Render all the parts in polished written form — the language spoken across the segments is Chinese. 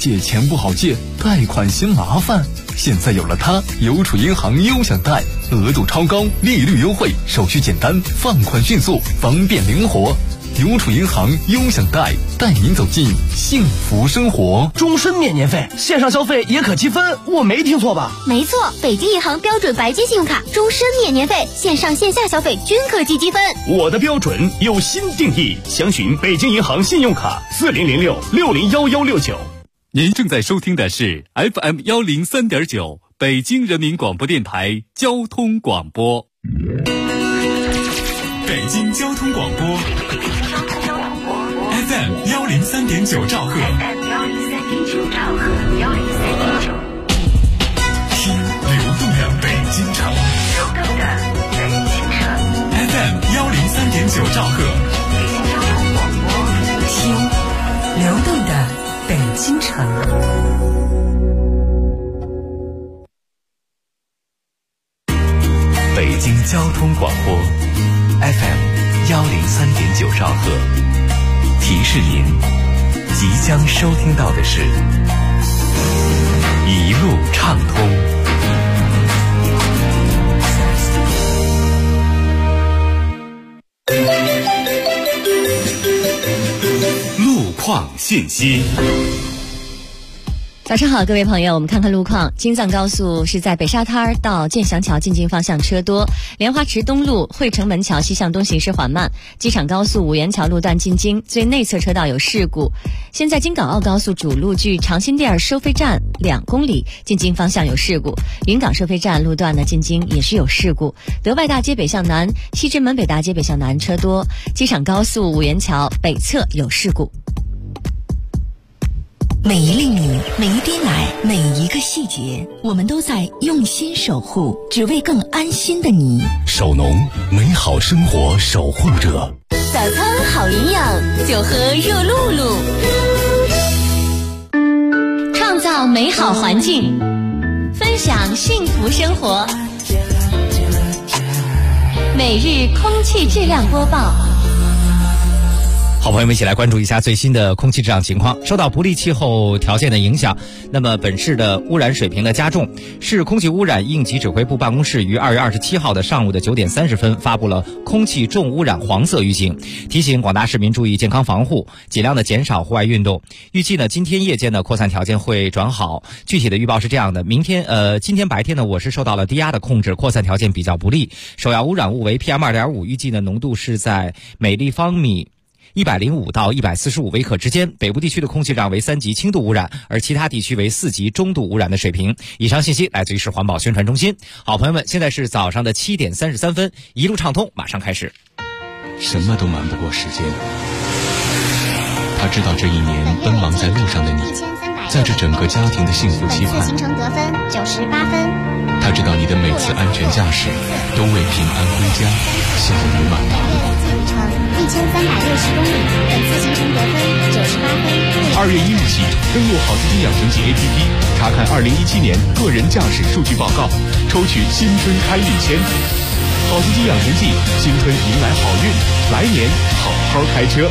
借钱不好借，贷款嫌麻烦。现在有了它，邮储银行优享贷，额度超高，利率优惠，手续简单，放款迅速，方便灵活。邮储银行优享贷，带您走进幸福生活。 终身免年费，线上消费也可积分，我没听错吧？ 没错，北京银行标准白金信用卡终身免年费，线上线下消费均可积积分。 我的标准有新定义，详询北京银行信用卡4006601169。 您正在收听的是 FM103.9 北京人民广播电台交通广播。北京交通广播 FM103.9 兆赫，听流动的北京城FM103.9 兆赫， 听流动的北京城。 北京交通广播 FM103.9 兆赫，提示您即将收听到的是一路畅通。 路况信息。 早上好，各位朋友，我们看看路况。京藏高速是在北沙滩到建祥桥进京方向车多，莲花池东路汇成门桥西向东行驶缓慢。机场高速五元桥路段进京最内侧车道有事故。现在京港澳高速主路距长辛店收费站2公里，进京方向有事故。云港收费站路段呢进京也是有事故。德外大街北向南、西直门北大街北向南车多。机场高速五元桥北侧有事故。 每一粒米，每一滴奶，每一个细节，我们都在用心守护，只为更安心的你。 守农，美好生活守护者。 早餐好营养，就喝热露露。创造美好环境，分享幸福生活。每日空气质量播报。 好朋友们，一起来关注一下最新的空气质量情况。受到不利气候条件的影响，那么本市的污染水平的加重，市空气污染应急指挥部办公室于2月27号的上午的9点30分发布了空气重污染黄色预警，提醒广大市民注意健康防护，尽量的减少户外运动。预计呢，今天夜间的扩散条件会转好。具体的预报是这样的：今天白天呢，我市受到了低压的控制，扩散条件比较不利。首要污染物为 PM2.5， 预计呢浓度是在每立方米105到145微克之间，北部地区的空气质量为3级轻度污染，而其他地区为4级中度污染的水平。以上信息来自于市环保宣传中心。好朋友们，现在是早上的7点33分，一路畅通马上开始。 什么都瞒不过时间，他知道这一年奔忙在路上的你，在这整个家庭的幸福期盼。 行程得分98分。 他知道你的每次安全驾驶都为平安归家笑语满堂。 1360公里，本次行程得分98分。 2月1日起，登录好司机养成记 APP， 查看2017年个人驾驶数据报告，抽取新春开运签。好司机养成记，新春迎来好运，来年好好开车。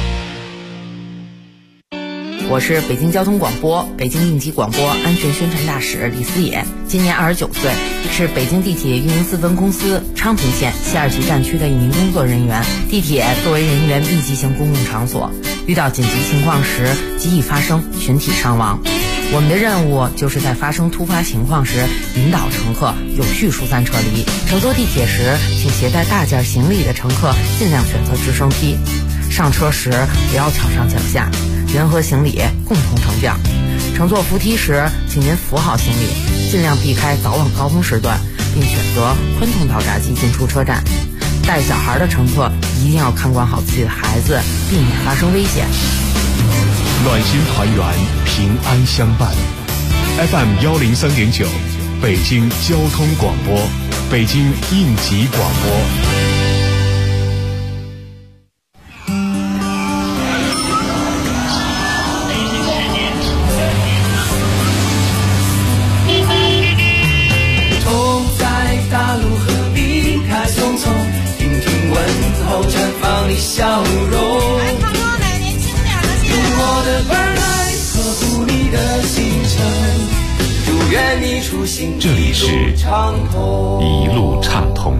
我是北京交通广播北京应急广播安全宣传大使李思野，今年29岁，是北京地铁运营4分公司昌平线西2旗站区的一名工作人员。地铁作为人员密集型公共场所，遇到紧急情况时极易发生群体伤亡。我们的任务就是在发生突发情况时引导乘客有序疏散撤离。乘坐地铁时，请携带大件行李的乘客尽量选择直升梯。上车时不要抢上抢下，人和行李共同乘降。乘坐扶梯时，请您扶好行李，尽量避开早晚高峰时段，并选择宽通道闸机进出车站。带小孩的乘客一定要看管好自己的孩子，避免发生危险。 暖心团圆，平安相伴。FM103.9，北京交通广播，北京应急广播。 笑容，用我的耳来呵护你的心。 程，祝愿你出行这里是一路畅通。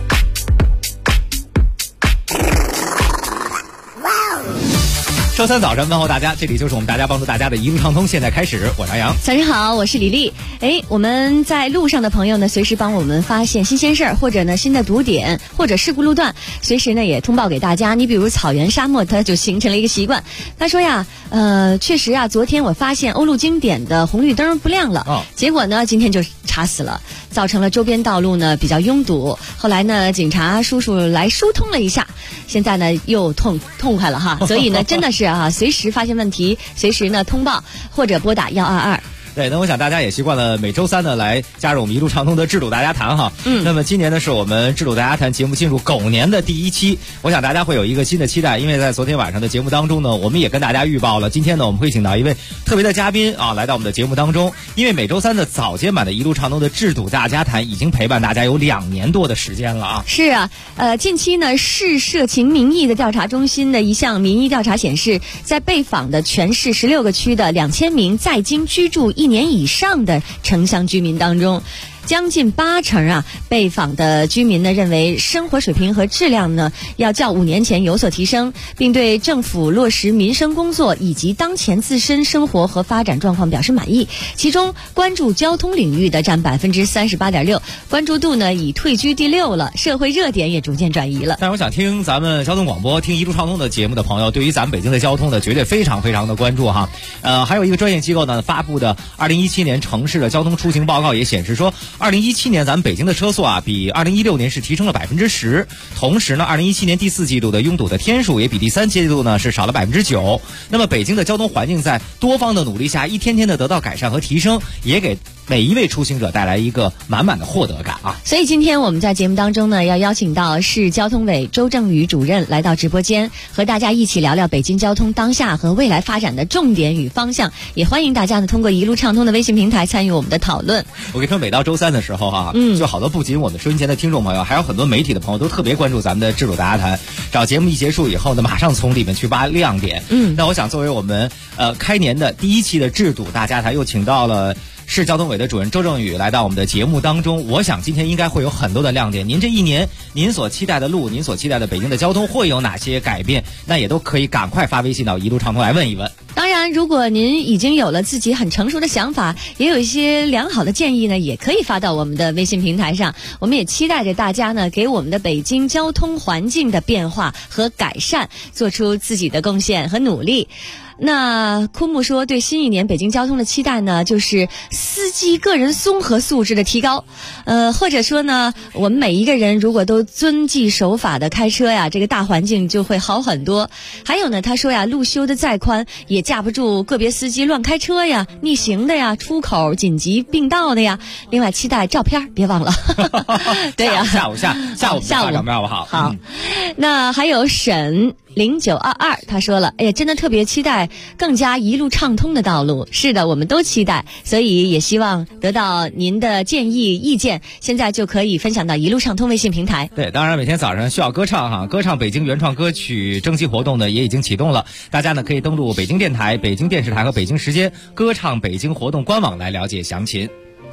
周三早晨问候大家，这里就是我们大家帮助大家的一路畅通，现在开始，我是杨洋。 早上好，我是李丽。我们在路上的朋友呢，随时帮我们发现新鲜事儿，或者呢新的堵点，或者事故路段，随时呢也通报给大家。你比如草原沙漠，它就形成了一个习惯。他说呀，确实啊，昨天我发现欧陆经典的红绿灯不亮了，结果呢今天就查死了，造成了周边道路呢比较拥堵。后来呢警察叔叔来疏通了一下，现在呢又痛快了哈。所以呢真的是随时发现问题，随时呢通报或者拨打122。 对，那我想大家也习惯了每周三呢来加入我们一路畅通的智堵大家谈哈。那么今年呢是我们智堵大家谈节目进入狗年的第1期，我想大家会有一个新的期待，因为在昨天晚上的节目当中呢，我们也跟大家预报了，今天呢我们会请到一位特别的嘉宾来到我们的节目当中，因为每周三的早间版的一路畅通的智堵大家谈已经陪伴大家有2年多的时间了啊。 是啊，近期呢市社情民意的调查中心的一项民意调查显示，在被访的全市16个区的2000名在京居住1年以上的城乡居民当中，将近80%被访的居民呢认为生活水平和质量呢要较5年前有所提升，并对政府落实民生工作以及当前自身生活和发展状况表示满意。其中关注交通领域的占38.6%，关注度呢已退居第6了，社会热点也逐渐转移了。 但是我想听咱们交通广播、听一路畅通的节目的朋友，对于咱们北京的交通呢绝对非常非常的关注哈。还有一个专业机构呢发布的2017年城市的交通出行报告也显示说，2017年咱们北京的车速比2016年是提升了10%，同时呢2017年第4季度的拥堵的天数也比第3季度呢是少了9%。那么北京的交通环境在多方的努力下一天天的得到改善和提升，也给每一位出行者带来一个满满的获得感啊。 所以今天我们在节目当中呢要邀请到市交通委周正宇主任来到直播间，和大家一起聊聊北京交通当下和未来发展的重点与方向，也欢迎大家呢通过一路畅通的微信平台参与我们的讨论。 我跟你说，每到周三的时候就好多不仅我们收音前的听众朋友，还有很多媒体的朋友都特别关注咱们的智堵大家谈，找节目一结束以后呢马上从里面去挖亮点。那我想作为我们开年的第1期的智堵大家谈，又请到了市交通委的主任周正宇来到我们的节目当中，我想今天应该会有很多的亮点。您这1年您所期待的路，您所期待的北京的交通会有哪些改变，那也都可以赶快发微信到一路畅通来问一问。 当然如果您已经有了自己很成熟的想法，也有一些良好的建议呢，也可以发到我们的微信平台上。我们也期待着大家呢给我们的北京交通环境的变化和改善做出自己的贡献和努力。那枯木说，对新一年北京交通的期待呢，就是司机个人综合素质的提高，或者说呢，我们每一个人如果都遵纪守法的开车呀，这个大环境就会好很多。还有呢，他说呀，路修的再宽也架不住个别司机乱开车呀、逆行的呀、出口紧急并道的呀。另外，期待照片别忘了。对呀， 下午发照片好不好？ 好，那还有沈0922他说了，哎呀，真的特别期待更加一路畅通的道路。是的，我们都期待，所以也希望得到您的建议意见，现在就可以分享到一路畅通微信平台。 对，当然每天早上需要歌唱歌唱北京原创歌曲征集活动呢也已经启动了，大家呢可以登录北京电台、北京电视台和北京时间歌唱北京活动官网来了解详情。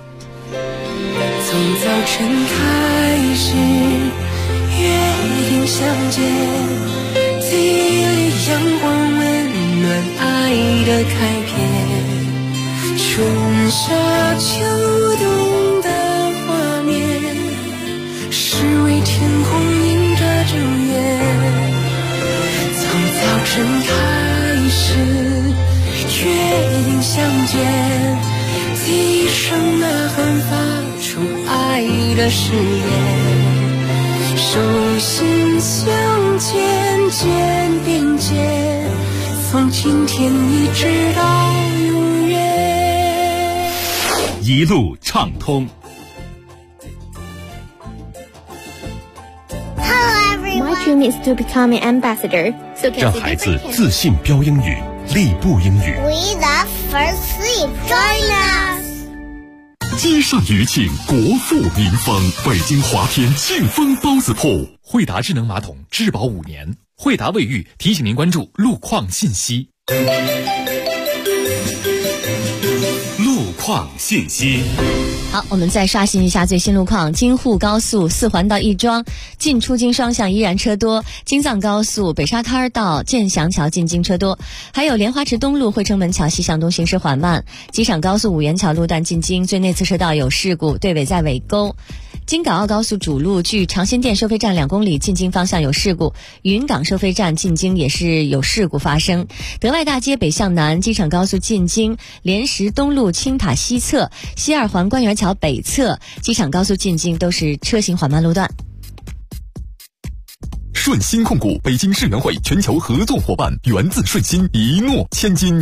从早晨开始约定相见，记忆里阳光温暖爱的开篇，春夏秋冬的画面，是为天空映着祝愿。从早晨开始约定相见，记忆声呐喊发出爱的誓言，手心相牵，肩并肩，从今天一直到永远。 一路畅通。 My dream is to become an ambassador, so can 让孩子自信标英语，力步英语。 We love first sleep. Join us. 街上余庆，国富民丰，北京华天庆丰包子铺。惠达智能马桶质保5年。惠达卫浴提醒您关注路况信息。路创信息。 好，我们再刷新一下最新路况。京沪高速4环到亦庄进出京双向依然车多，京藏高速北沙滩到建祥桥进京车多，还有莲花池东路汇成门桥西向东行驶缓慢。机场高速五元桥路段进京最内侧车道有事故，队尾在尾沟。京港澳高速主路距长辛店收费站2公里进京方向有事故，云港收费站进京也是有事故发生。德外大街北向南，机场高速进京莲石东路青塔西侧、西二环官园桥北侧，机场高速进京都是车行缓慢路段。 顺鑫控股北京世园会全球合作伙伴，源自顺鑫，一诺千金。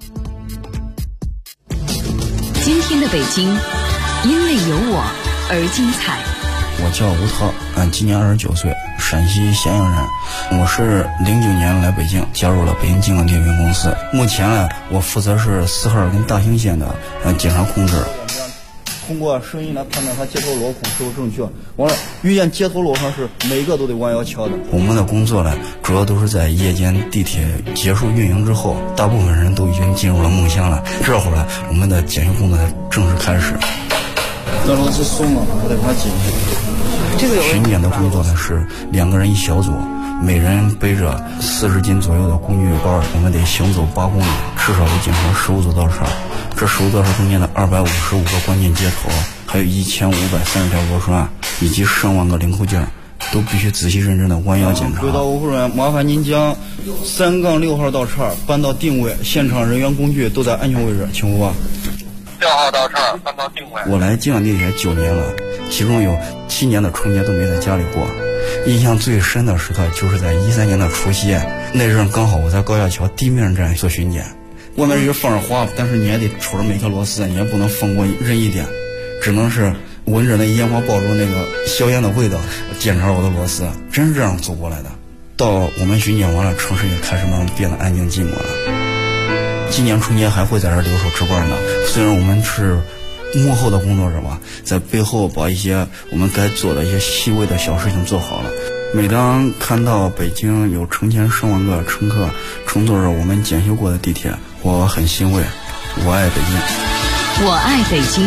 今天的北京，因为有我而精彩。 我叫吴涛，今年29岁，陕西咸阳人。我是09年来北京，加入了北京金港电源公司。目前呢，我负责是4号跟大兴线的检查控制。通过声音来判断它接头螺孔是否正确。完了，遇见接头螺上是每个都得弯腰敲的。我们的工作呢，主要都是在夜间地铁结束运营之后，大部分人都已经进入了梦乡了。这会儿呢，我们的检修工作正式开始。那螺丝松了，我得把它紧一下。这个巡检的工作呢是2个人一小组，每人背着40斤左右的工具包，我们得行走8公里，至少得检查15组道岔。这15道岔中间的255个关键接头，还有1530条螺栓，以及上万个零扣件，都必须仔细认真的弯腰检查。轨道维护人员，麻烦您将3-6号道岔搬到定位，现场人员工具都在安全位置，请勿忘。6号道岔搬到定位。我来京港地铁9年了，其中有7年的春节都没在家里过。印象最深的时刻就是在13年的除夕，那阵刚好我在高架桥地面站做巡检，外面是放着花，但是你也得瞅着每颗螺丝，你也不能放过任意点，只能是闻着那烟花爆竹那个硝烟的味道检查我的螺丝，真是这样走过来的。到我们巡检完了，城市也开始慢慢变得安静寂寞了。今年春节还会在这留守值班呢，虽然我们是幕后的工作者吧，在背后把一些我们该做的一些细微的小事情做好了。每当看到北京有成千上万个乘客乘坐着我们检修过的地铁，我很欣慰。我爱北京， 我爱北京，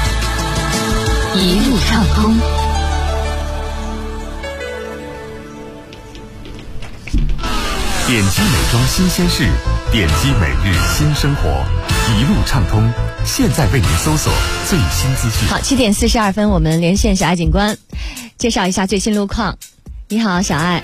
一路畅通。 点击美妆新鲜事，点击每日新生活，一路畅通。现在为您搜索最新资讯。 好，7点42分，我们连线小爱警官，介绍一下最新路况。你好，小爱。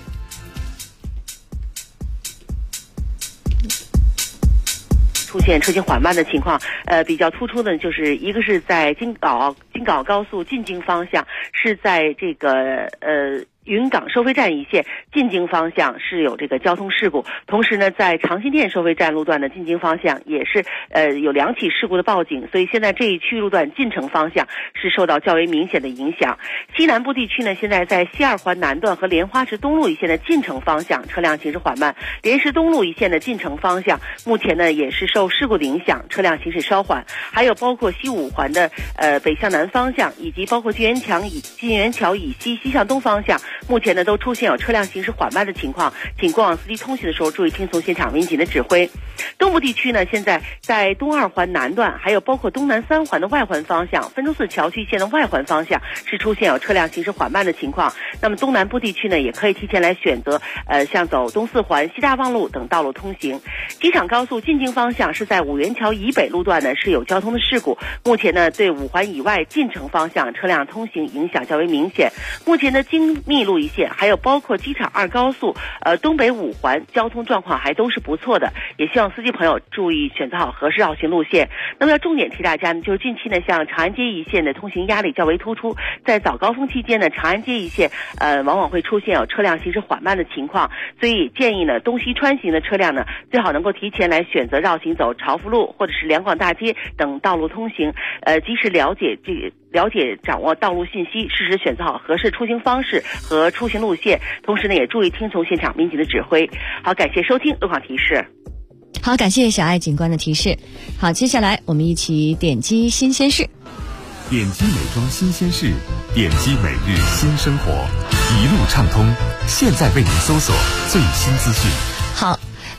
出现车行缓慢的情况，比较突出的就是一个是在京港高速进京方向，是在这个云港收费站一线进京方向是有这个交通事故，同时呢，在长辛店收费站路段的进京方向也是有2起事故的报警，所以现在这一区域路段进城方向是受到较为明显的影响。西南部地区呢，现在在西二环南段和莲花池东路一线的进城方向车辆行驶缓慢，莲石东路一线的进城方向目前呢也是受事故的影响，车辆行驶稍缓。还有包括西5环的北向南方向，以及包括金源桥以西西向东方向，目前呢都出现有车辆行驶缓慢的情况，请过往司机通行的时候注意听从现场民警的指挥。东部地区呢，现在在东2环南段，还有包括东南3环的外环方向，分州寺桥区线的外环方向是出现有车辆行驶缓慢的情况。那么东南部地区呢，也可以提前来选择像走东4环、西大望路等道路通行。机场高速进京方向是在5元桥以北路段呢是有交通的事故，目前呢对5环以外进城方向车辆通行影响较为明显。目前的京密路一线，还有包括机场2高速东北5环交通状况还都是不错的，也希望司机朋友注意选择好合适绕行路线。那么要重点提大家呢，就是近期呢像长安街一线的通行压力较为突出，在早高峰期间呢，长安街一线往往会出现有车辆行驶缓慢的情况，所以建议呢东西穿行的车辆呢最好能够提前来选择绕行走朝福路或者是两广大街等道路通行，及时了解掌握道路信息，适时选择好合适出行方式和出行路线，同时呢也注意听从现场民警的指挥。好，感谢收听路况提示。 好，感谢小爱警官的提示。好，接下来我们一起点击新鲜事， 点击美妆新鲜事，点击每日新生活，一路畅通。现在为您搜索最新资讯。 好，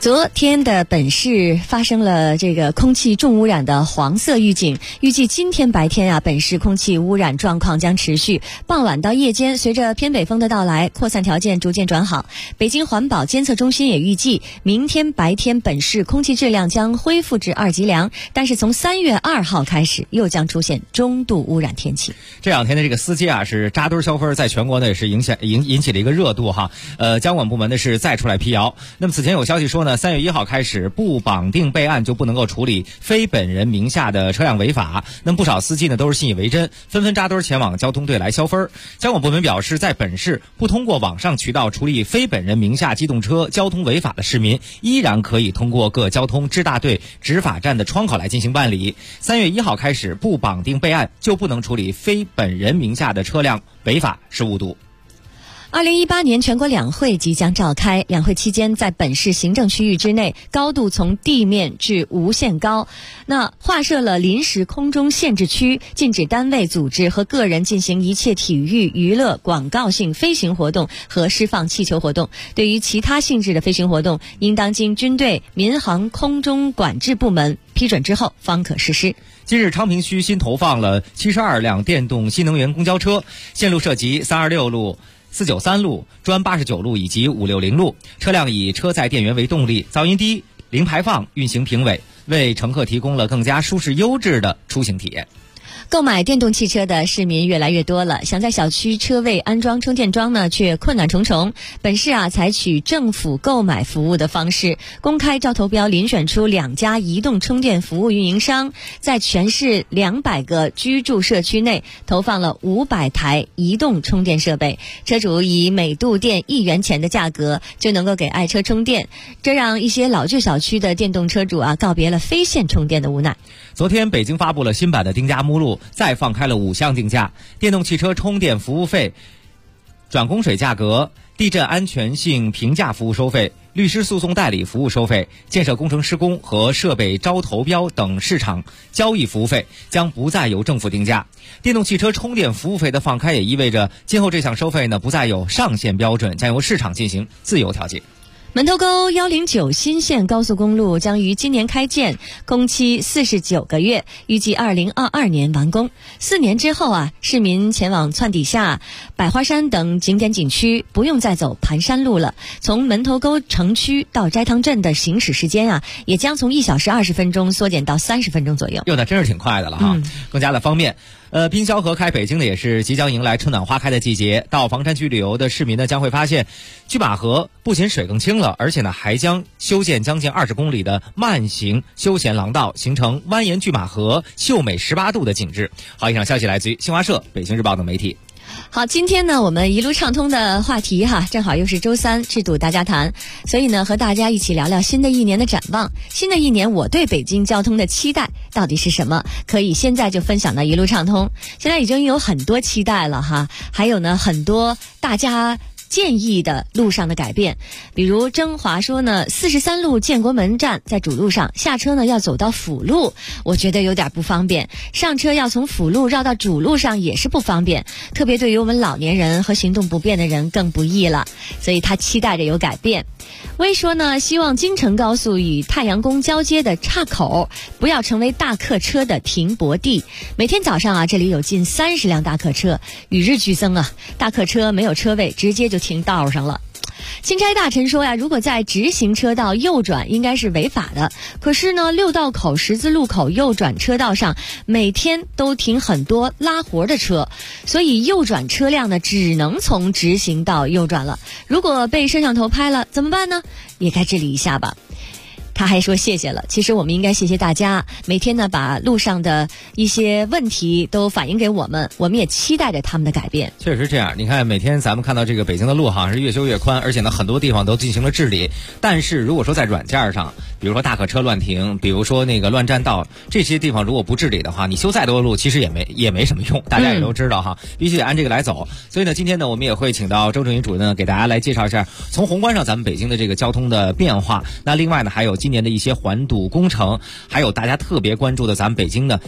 昨天的本市发生了这个空气重污染的黄色预警，预计今天白天本市空气污染状况将持续，傍晚到夜间随着偏北风的到来，扩散条件逐渐转好。北京环保监测中心也预计，明天白天本市空气质量将恢复至2级良，但是从3月2号开始又将出现中度污染天气。 这两天的这个司机是扎堆消分，在全国呢也是引起了一个热度哈。监管部门呢是再出来辟谣。那么此前有消息说呢，3月1号开始不绑定备案就不能够处理非本人名下的车辆违法。那么不少司机呢都是信以为真，纷纷扎堆前往交通队来消分。监管部门表示，在本市不通过网上渠道处理非本人名下机动车交通违法的市民，依然可以通过各交通支大队执法站的窗口来进行办理。3月1号开始不绑定备案就不能处理非本人名下的车辆违法是误读。 2018年全国两会即将召开，两会期间在本市行政区域之内高度从地面至无限高，那划设了临时空中限制区，禁止单位组织和个人进行一切体育娱乐广告性飞行活动和释放气球活动，对于其他性质的飞行活动应当经军队民航空中管制部门批准之后方可实施。 今日昌平区新投放了72辆电动新能源公交车，线路涉及326路、493路、专89路以及560路，车辆以车载电源为动力，噪音低、零排放，运行平稳，为乘客提供了更加舒适优质的出行体验。 购买电动汽车的市民越来越多了，想在小区车位安装充电桩呢，却困难重重。本市采取政府购买服务的方式，公开招投标遴选出2家移动充电服务运营商，在全市200个居住社区内投放了500台移动充电设备，车主以每度电1元钱的价格就能够给爱车充电，这让一些老旧小区的电动车主告别了非线充电的无奈。 昨天北京发布了新版的定价目录，再放开了5项定价：电动汽车充电服务费、转供水价格、地震安全性评价服务收费、律师诉讼代理服务收费、建设工程施工和设备招投标等市场交易服务费将不再由政府定价。电动汽车充电服务费的放开也意味着今后这项收费呢不再有上限标准，将由市场进行自由调节。 门头沟109新线高速公路将于今年开建，工期49个月，预计2022年完工。4年之后市民前往窜底下、百花山等景点景区不用再走盘山路了。从门头沟城区到斋堂镇的行驶时间也将从1小时20分钟缩减到30分钟左右。 那真是挺快的了哈，更加的方便。冰消河开北京的也是即将迎来春暖花开的季节，到房山区旅游的市民呢将会发现，拒马河不仅水更清了，而且呢还将修建将近20公里的慢行休闲廊道，形成蜿蜒拒马河秀美18度的景致。好，以上消息来自于新华社、北京日报等媒体。 好，今天呢我们一路畅通的话题正好又是周3制度大家谈，所以呢和大家一起聊聊新的一年的展望。新的一年我对北京交通的期待到底是什么？可以现在就分享到一路畅通。现在已经有很多期待了还有呢很多大家建议的路上的改变。比如征华说呢，43路建国门站在主路上，下车呢要走到辅路，我觉得有点不方便，上车要从辅路绕到主路上也是不方便，特别对于我们老年人和行动不便的人更不易了，所以他期待着有改变。微说呢，希望京承高速与太阳宫交接的岔口不要成为大客车的停泊地。每天早上这里有近30辆大客车，与日俱增大客车没有车位，直接就停道上了。钦差大臣说如果在直行车道右转应该是违法的，可是呢6道口十字路口右转车道上每天都停很多拉活的车，所以右转车辆呢只能从直行道右转了。如果被摄像头拍了怎么办呢？也该治理一下吧。他还说谢谢了，其实我们应该谢谢大家，每天呢把路上的一些问题都反映给我们，我们也期待着他们的改变。 确实这样，你看每天咱们看到这个北京的路是越修越宽，而且呢很多地方都进行了治理，但是如果说在软件上，比如说大客车乱停，比如说那个乱占道，这些地方如果不治理的话，你修再多的路其实也没什么用，大家也都知道必须得按这个来走。所以呢今天呢我们也会请到周正宇主任呢给大家来介绍一下从宏观上咱们北京的这个交通的变化。那另外呢还有今年的一些环堵工程，还有大家特别关注的咱们北京的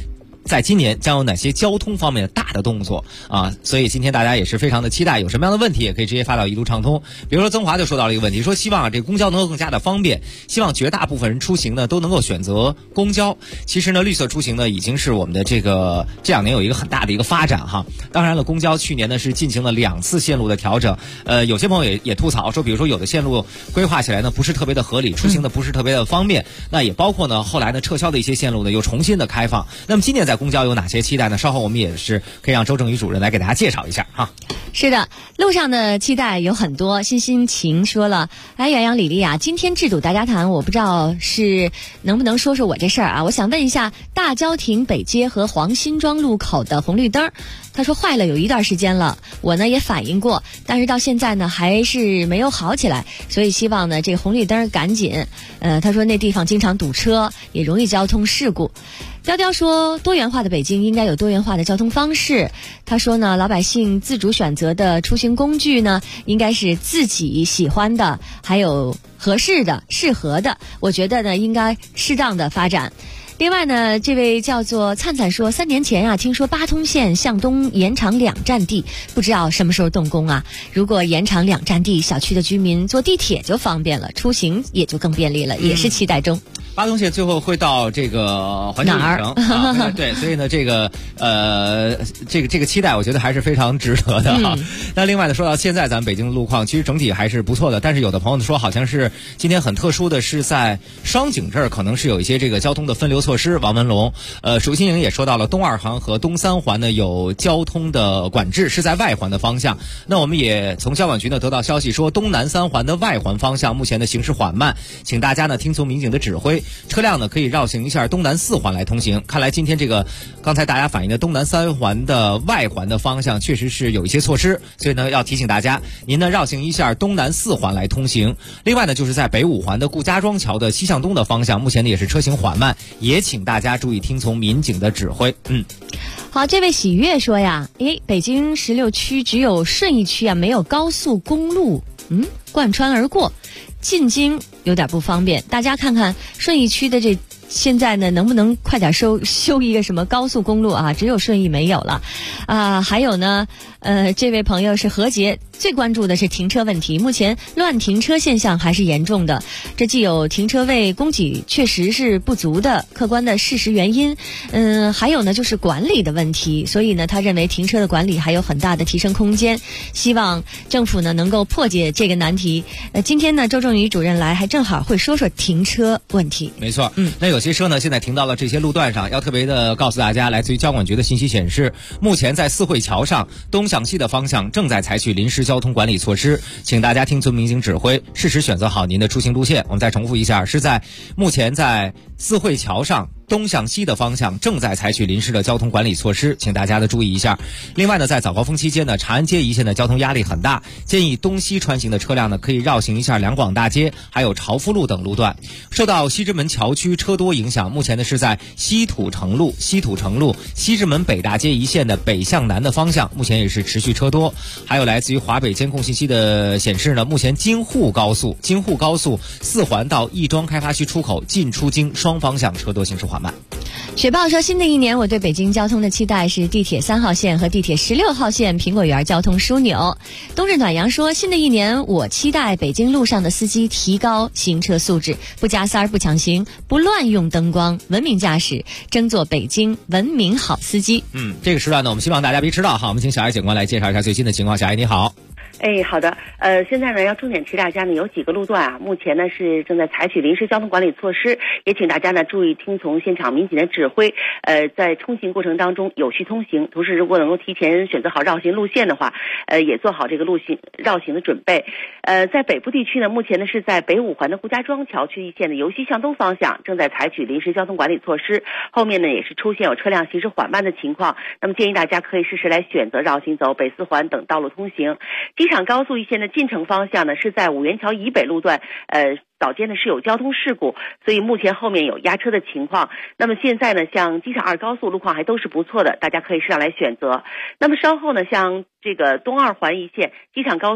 在今年将有哪些交通方面的大的动作啊？所以今天大家也是非常的期待，有什么样的问题也可以直接发到一路畅通。比如说曾华就说到了一个问题，说希望这个公交能够更加的方便，希望绝大部分人出行呢都能够选择公交。其实呢，绿色出行呢已经是我们的这2年有一个很大的一个发展哈。当然了，公交去年呢是进行了2次线路的调整，有些朋友也吐槽说，比如说有的线路规划起来呢不是特别的合理，出行的不是特别的方便，那也包括呢后来呢撤销的一些线路呢又重新的开放。那么今年在公交有哪些期待呢？稍后我们也是可以让周正宇主任来给大家介绍一下哈。 是的，路上的期待有很多。欣欣晴说了，哎，杨洋李丽啊，今天制堵大家谈，我不知道是能不能说说我这事儿啊？我想问一下，大郊亭北街和黄辛庄路口的红绿灯，他说坏了有一段时间了，我呢也反映过，但是到现在呢还是没有好起来，所以希望呢这个红绿灯赶紧。他说那地方经常堵车，也容易交通事故。雕雕说，多元化的北京应该有多元化的交通方式。他说呢，老百姓自主选择的出行工具呢，应该是自己喜欢的，还有合适的、适合的。我觉得呢，应该适当的发展。另外呢，这位叫做灿灿说，3年前啊，听说八通线向东延长2站地，不知道什么时候动工啊？如果延长2站地，小区的居民坐地铁就方便了，出行也就更便利了，也是期待中。 八通线最后会到这个环球影城对，所以呢，这个期待，我觉得还是非常值得的哈。那另外呢，说到现在咱们北京的路况，其实整体还是不错的，但是有的朋友说，好像是今天很特殊的是在双井这儿，可能是有一些这个交通的分流措施。王文龙，蜀新营也说到了，东2环和东3环呢有交通的管制，是在外环的方向。那我们也从交管局呢得到消息说，东南3环的外环方向目前的行驶缓慢，请大家呢听从民警的指挥。车辆呢可以绕行一下东南4环来通行。看来今天这个刚才大家反映的东南3环的外环的方向确实是有一些措施，所以呢要提醒大家，您呢绕行一下东南4环来通行。另外呢，就是在北5环的顾家庄桥的西向东的方向，目前呢也是车行缓慢，也请大家注意听从民警的指挥。 好，这位喜悦说呀，北京16区只有顺义区啊没有高速公路，贯穿而过，进京有点不方便。大家看看顺义区的现在呢，能不能快点修一个什么高速公路啊？只有顺义没有了，还有呢，这位朋友是何洁，最关注的是停车问题。目前乱停车现象还是严重的，这既有停车位供给确实是不足的客观的事实原因，还有呢就是管理的问题。所以呢，他认为停车的管理还有很大的提升空间，希望政府呢能够破解这个难题。今天呢，周正宇主任来还正好会说说停车问题。 没错，那有些车呢现在停到了这些路段上，要特别的告诉大家，来自于交管局的信息显示，目前在四惠桥上东向西的方向正在采取临时交通管理措施，请大家听从民警指挥，适时选择好您的出行路线。我们再重复一下，是在目前在四惠桥上东向西的方向正在采取临时的交通管理措施，请大家的注意一下。另外呢，在早高峰期间呢，长安街一线的交通压力很大，建议东西穿行的车辆呢可以绕行一下两广大街还有朝福路等路段。受到西直门桥区车多影响，目前呢是在西土城路、西直门北大街一线的北向南的方向，目前也是持续车多。还有来自于华北监控信息的显示呢，目前京沪高速4环到亦庄开发区出口进出京双方向车多行驶缓慢。 雪豹说，新的一年我对北京交通的期待是地铁3号线和地铁16号线苹果园交通枢纽。冬日暖阳说，新的一年我期待北京路上的司机提高行车素质，不加塞儿不抢行，不乱用灯光，文明驾驶，争做北京文明好司机。 这个时段呢，我们希望大家别迟到哈。我们请小艾警官来介绍一下最新的情况。小艾你好。 好的，现在呢要重点提大家呢有几个路段啊，目前呢是正在采取临时交通管理措施，也请大家呢注意听从现场民警的指挥，在通行过程当中有序通行，同时如果能够提前选择好绕行路线的话，也做好这个绕行的准备。在北部地区呢，目前呢是在北5环的顾家庄桥区一线的由西向东方向正在采取临时交通管理措施，后面呢也是出现有车辆行驶缓慢的情况，那么建议大家可以适时来选择绕行走北4环等道路通行。机场高速一线的进城方向呢，是在五元桥以北路段，早间呢是有交通事故，所以目前后面有压车的情况。那么现在呢，像机场2高速路况还都是不错的，大家可以适当来选择。那么稍后呢，像这个东2环一线机场高速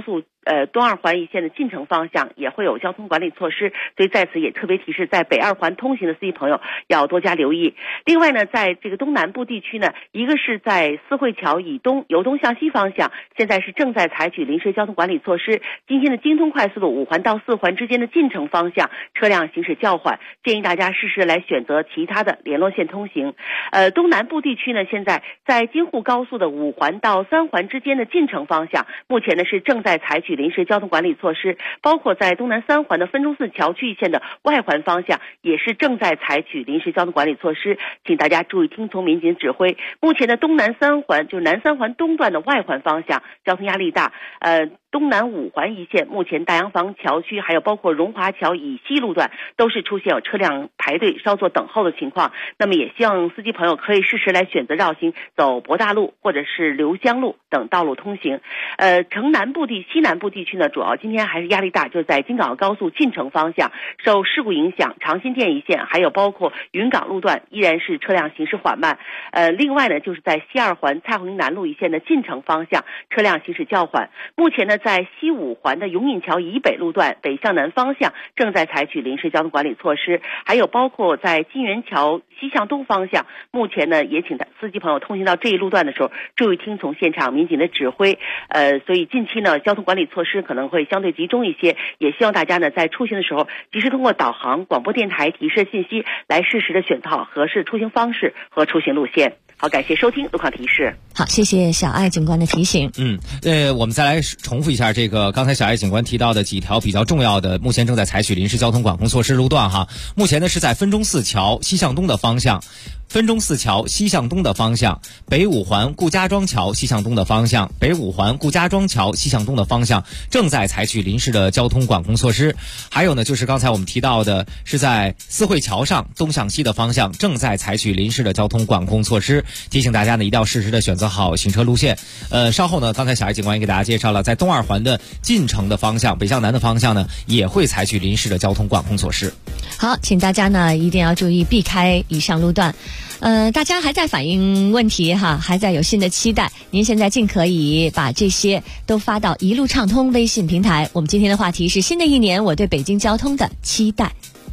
东二环一线的进城方向也会有交通管理措施，所以在此也特别提示在北二环通行的司机朋友要多加留意。另外呢，在这个东南部地区呢，一个是在四惠桥以东由东向西方向，现在是正在采取临时交通管理措施。今天的京通快速路5环到4环之间的进城方向车辆行驶较缓，建议大家适时来选择其他的联络线通行。东南部地区呢，现在在京沪高速的5环到3环之间的进城方向，目前呢是正在采取临时交通管理措施，包括在东南3环的分钟寺桥区一线的外环方向也是正在采取临时交通管理措施，请大家注意听从民警指挥。目前的东南3环就是南3环东段的外环方向交通压力大，东南5环一线目前大洋房桥区还有包括荣华桥以西路段都是出现有车辆排队稍作等候的情况，那么也希望司机朋友可以适时来选择绕行，走博大路或者是刘江路等道路通行。城南部西南部地区呢，主要今天还是压力大，就是在京港澳高速进城方向受事故影响，长辛店一线还有包括云港路段依然是车辆行驶缓慢。另外呢，就是在西2环蔡洪营南路一线的进城方向车辆行驶较缓。目前呢，在西5环的永隐桥以北路段北向南方向正在采取临时交通管理措施，还有包括在金源桥西向东方向，目前呢也请司机朋友通行到这一路段的时候注意听从现场民警的指挥。所以近期呢交通管理措施可能会相对集中一些，也希望大家呢在出行的时候及时通过导航、广播电台提示信息来适时的选择好合适出行方式和出行路线。好，感谢收听路况提示。 好，谢谢小爱警官的提醒。 我们再来重复一下这个刚才小爱警官提到的几条比较重要的目前正在采取临时交通管控措施路段哈。目前呢是在分钟寺桥西向东的方向，分钟寺桥西向东的方向，北5环顾家庄桥西向东的方向，北5环顾家庄桥西向东的方向正在采取临时的交通管控措施。还有呢，就是刚才我们提到的是在四惠桥上东向西的方向正在采取临时的交通管控措施，提醒大家呢一定要适时的选择好行车路线。稍后呢，刚才小爱警官也给大家介绍了，在东2环的进城的方向，北向南的方向呢也会采取临时的交通管控措施。 好，请大家呢一定要注意避开以上路段。大家还在反映问题哈，还在有新的期待，您现在尽可以把这些都发到一路畅通微信平台。我们今天的话题是新的一年我对北京交通的期待。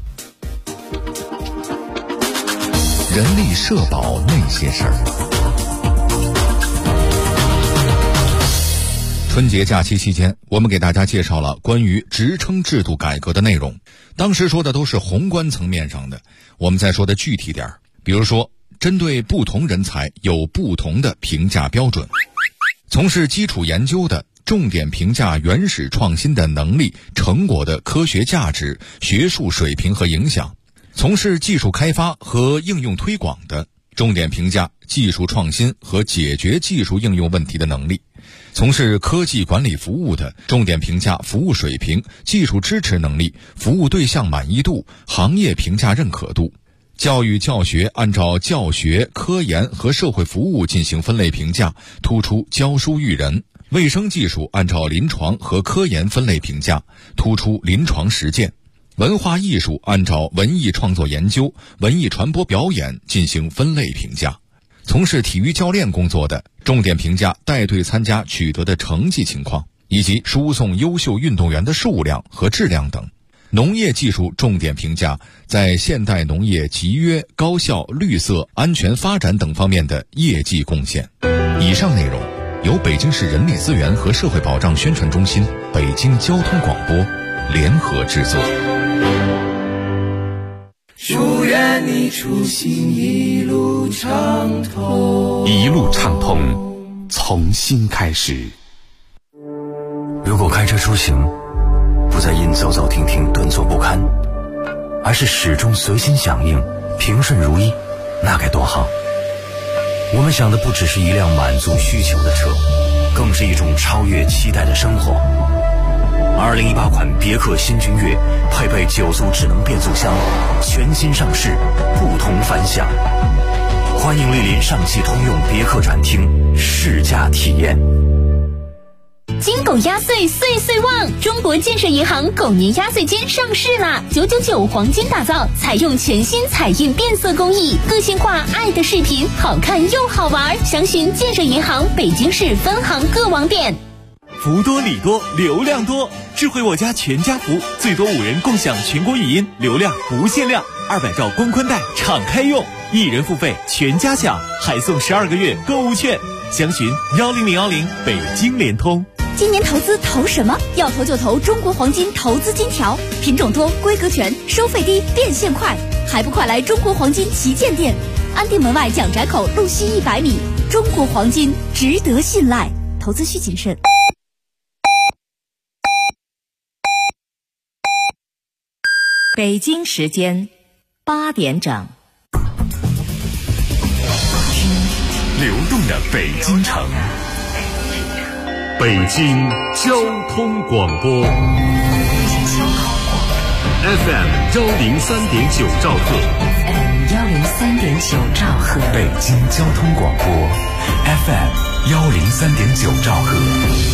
人力社保那些事儿。春节假期期间，我们给大家介绍了关于职称制度改革的内容。当时说的都是宏观层面上的，我们再说的具体点，比如说针对不同人才有不同的评价标准。从事基础研究的，重点评价原始创新的能力、成果的科学价值、学术水平和影响；从事技术开发和应用推广的，重点评价技术创新和解决技术应用问题的能力；从事科技管理服务的，重点评价服务水平、技术支持能力、服务对象满意度、行业评价认可度；教育教学按照教学、科研和社会服务进行分类评价，突出教书育人；卫生技术按照临床和科研分类评价，突出临床实践；文化艺术按照文艺创作研究、文艺传播表演进行分类评价；从事体育教练工作的，重点评价带队参加取得的成绩情况，以及输送优秀运动员的数量和质量等；农业技术重点评价在现代农业集约、高效、绿色、安全发展等方面的业绩贡献。以上内容由北京市人力资源和社会保障宣传中心、北京交通广播联合制作。 祝愿你出行一路畅通， 一路畅通，从新开始。 如果开车出行不再因走走停停顿挫不堪，而是始终随心响应，平顺如意，那该多好。我们想的不只是一辆满足需求的车，更是一种超越期待的生活。2018款别克新君越配备9速智能变速箱，全新上市，不同凡响。欢迎莅临上汽通用别克展厅试驾体验。 金狗压岁岁岁旺！中国建设银行狗年压岁间上市啦！999黄金打造，采用全新彩印变色工艺，个性化爱的视频，好看又好玩。详询建设银行北京市分行各网点。 福多礼多，流量多。智慧我家全家福，最多5人共享全国语音，流量不限量，200兆光宽带敞开用，1人付费全家享，还送12个月购物券。详询10010北京联通。 今年投资投什么？要投就投中国黄金投资金条，品种多，规格全，收费低，变现快，还不快来中国黄金旗舰店，安定门外蒋宅口路西100米。中国黄金值得信赖，投资需谨慎。 北京时间8点整。 流动的北京城，北京交通广播 FM 103.9兆赫 103.9兆赫， 北京交通广播 FM 103.9兆赫。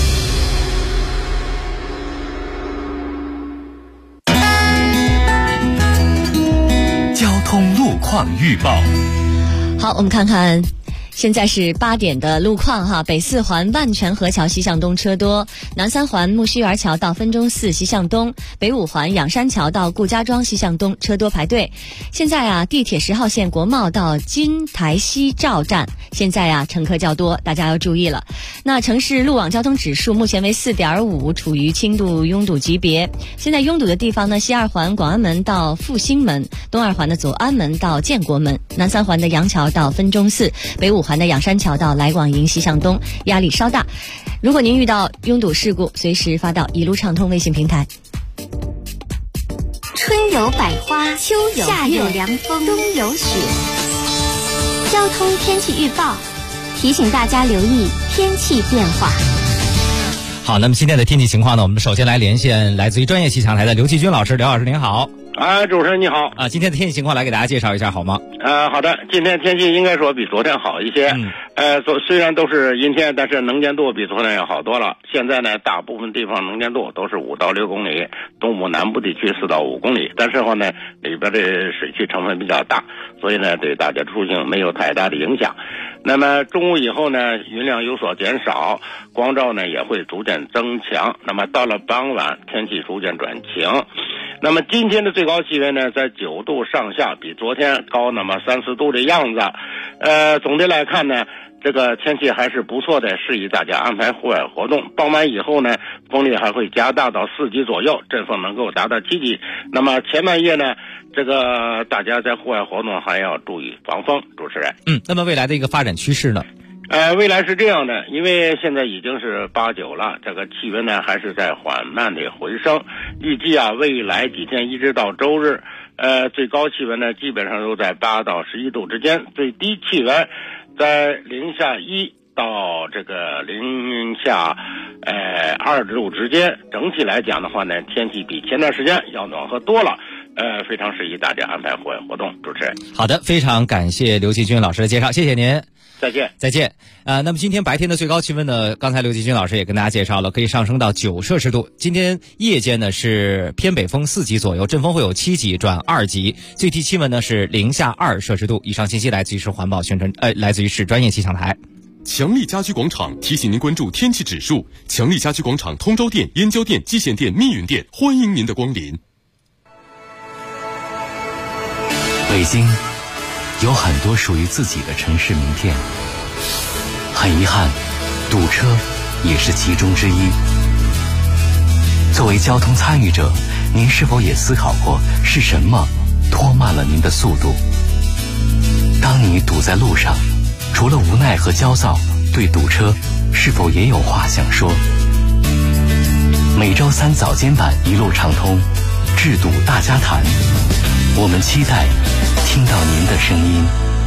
交通路况预报。 好，我们看看现在是8点的路况哈。北4环万泉河桥西向东车多，南3环木樨园桥到分钟寺西向东，北5环仰山桥到顾家庄西向东车多排队。现在地铁10号线国贸到金台西赵站，现在乘客较多，大家要注意了。那城市路网交通指数目前为4.5，处于轻度拥堵级别。现在拥堵的地方呢，西2环广安门到复兴门，东2环的左安门到建国门，南3环的杨桥到分钟寺，北5环的仰山桥到来广营西向东，压力稍大。如果您遇到拥堵事故，随时发到一路畅通微信平台。 春有百花，秋有夏有凉风，冬有雪。交通天气预报提醒大家留意天气变化。 好，那么今天的天气情况呢，我们首先来连线来自于专业气象台的刘继军老师。刘老师您好。 主持人你好。 今天的天气情况来给大家介绍一下好吗？ 好的，今天天气应该说比昨天好一些。虽然都是阴天，但是能见度比昨天要好多了。现在呢，大部分地方能见度都是5到6公里，东部南部地区4到5公里。但是呢，里边的水汽成分比较大，所以呢，对大家出行没有太大的影响。那么中午以后呢，云量有所减少，光照呢也会逐渐增强。那么到了傍晚，天气逐渐转晴。那么今天的最高气温呢，在9度上下，比昨天高那么3、4度的样子。总的来看呢，这个天气还是不错的，适宜大家安排户外活动。傍晚以后呢，风力还会加大到4级左右，阵风能够达到7级。那么前半夜呢，这个大家在户外活动还要注意防风。主持人， 那么未来的一个发展趋势呢？ 未来是这样的，因为现在已经是8、9了，这个气温呢还是在缓慢的回升。预计未来几天一直到周日，最高气温呢基本上都在8到11度之间，最低气温在零下1到这个零下20度之间。整体来讲的话呢，天气比前段时间要暖和多了。非常适宜大家安排户外活动。主持人， 好的，非常感谢刘继军老师的介绍，谢谢您。 再见。 再见。那么今天白天的最高气温呢，刚才刘继军老师也跟大家介绍了，可以上升到9摄氏度。今天夜间呢是偏北风4级左右，阵风会有7级转2级，最低气温呢是零下2摄氏度。以上信息来自于市环保宣传，来自于市专业气象台。 强力家居广场提醒您关注天气指数。强力家居广场通州店、燕郊店、蓟县店、密云店，欢迎您的光临。 北京有很多属于自己的城市名片，很遗憾，堵车也是其中之一。作为交通参与者，您是否也思考过是什么拖慢了您的速度？当你堵在路上，除了无奈和焦躁，对堵车是否也有话想说？每周3早间版一路畅通，治堵大家谈，我们期待听到您的声音。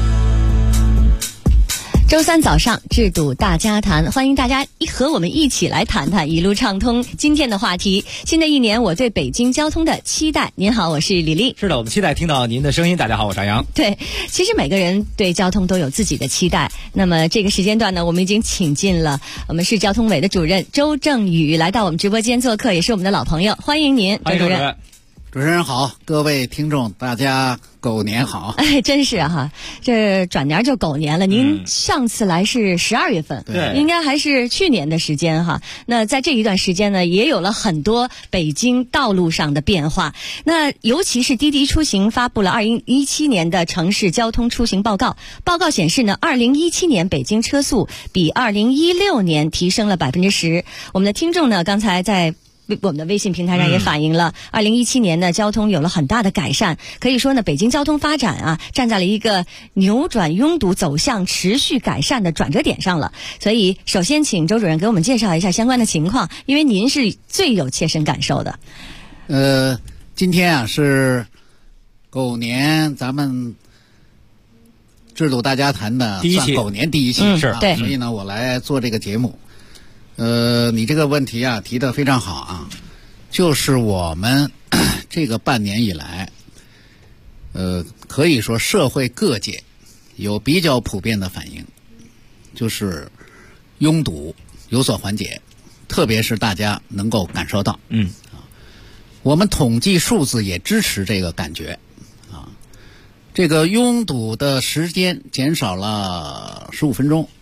周3早上治堵大家谈，欢迎大家和我们一起来谈谈一路畅通。今天的话题，新的一年我对北京交通的期待。您好，我是李丽。 是的，我们期待听到您的声音。大家好，我是张扬。 对，其实每个人对交通都有自己的期待。那么这个时间段呢，我们已经请进了我们市交通委的主任周正宇来到我们直播间做客，也是我们的老朋友，欢迎您，周主任。 主持人好，各位听众，大家狗年好。 哎，真是哈，这转年就狗年了。您上次来是12月份， 对， 应该还是去年的时间哈。那在这一段时间呢，也有了很多北京道路上的变化。那尤其是滴滴出行发布了2017年的城市交通出行报告，报告显示呢，2017年北京车速比2016年提升了10%。我们的听众呢，刚才在我们的微信平台上也反映了，2017年呢，交通有了很大的改善。可以说呢，北京交通发展啊，站在了一个扭转拥堵走向持续改善的转折点上了。所以，首先请周主任给我们介绍一下相关的情况，因为您是最有切身感受的。 今天啊是狗年，咱们制度大家谈的第一期狗年第一期， 是对， 所以呢，我来做这个节目。你这个问题啊提得非常好啊，就是我们这个半年以来，可以说社会各界有比较普遍的反应，就是拥堵有所缓解，特别是大家能够感受到，我们统计数字也支持这个感觉啊，这个拥堵的时间减少了15分钟。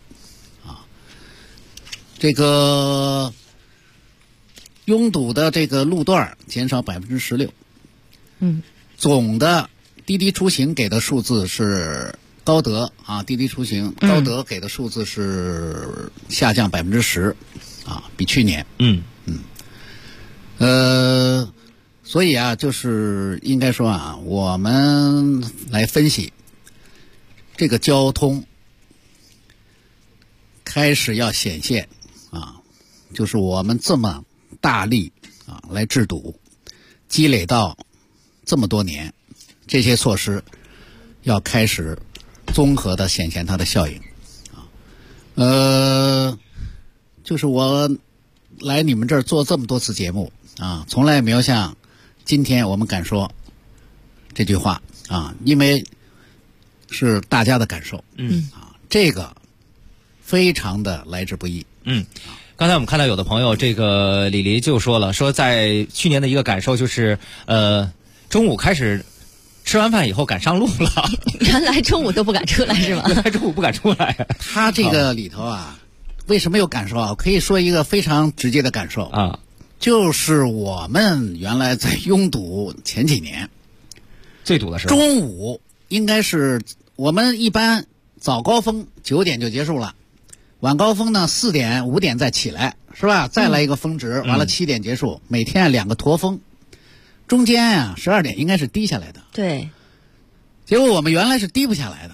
这个拥堵的这个路段减少16%，总的滴滴出行给的数字是高德啊，滴滴出行高德给的数字是下降10%啊，比去年，所以啊，就是应该说啊，我们来分析这个交通开始要显现。就是我们这么大力啊来制堵，积累到这么多年，这些措施要开始综合的显现它的效应啊。就是我来你们这儿做这么多次节目啊，从来没有像今天我们敢说这句话啊，因为是大家的感受，这个非常的来之不易， 刚才我们看到有的朋友，这个李黎就说了，说在去年的一个感受就是，中午开始吃完饭以后敢上路了。 原来中午都不敢出来是吗？ 原来中午不敢出来。 他这个里头啊，为什么有感受啊？可以说一个非常直接的感受啊，就是我们原来在拥堵前几年， 最堵的时候， 中午应该是我们一般早高峰9点就结束了。晚高峰呢，4点5点再起来，是吧？再来一个峰值，完了7点结束。每天2个驼峰，中间啊12点应该是低下来的。 对， 结果我们原来是低不下来的。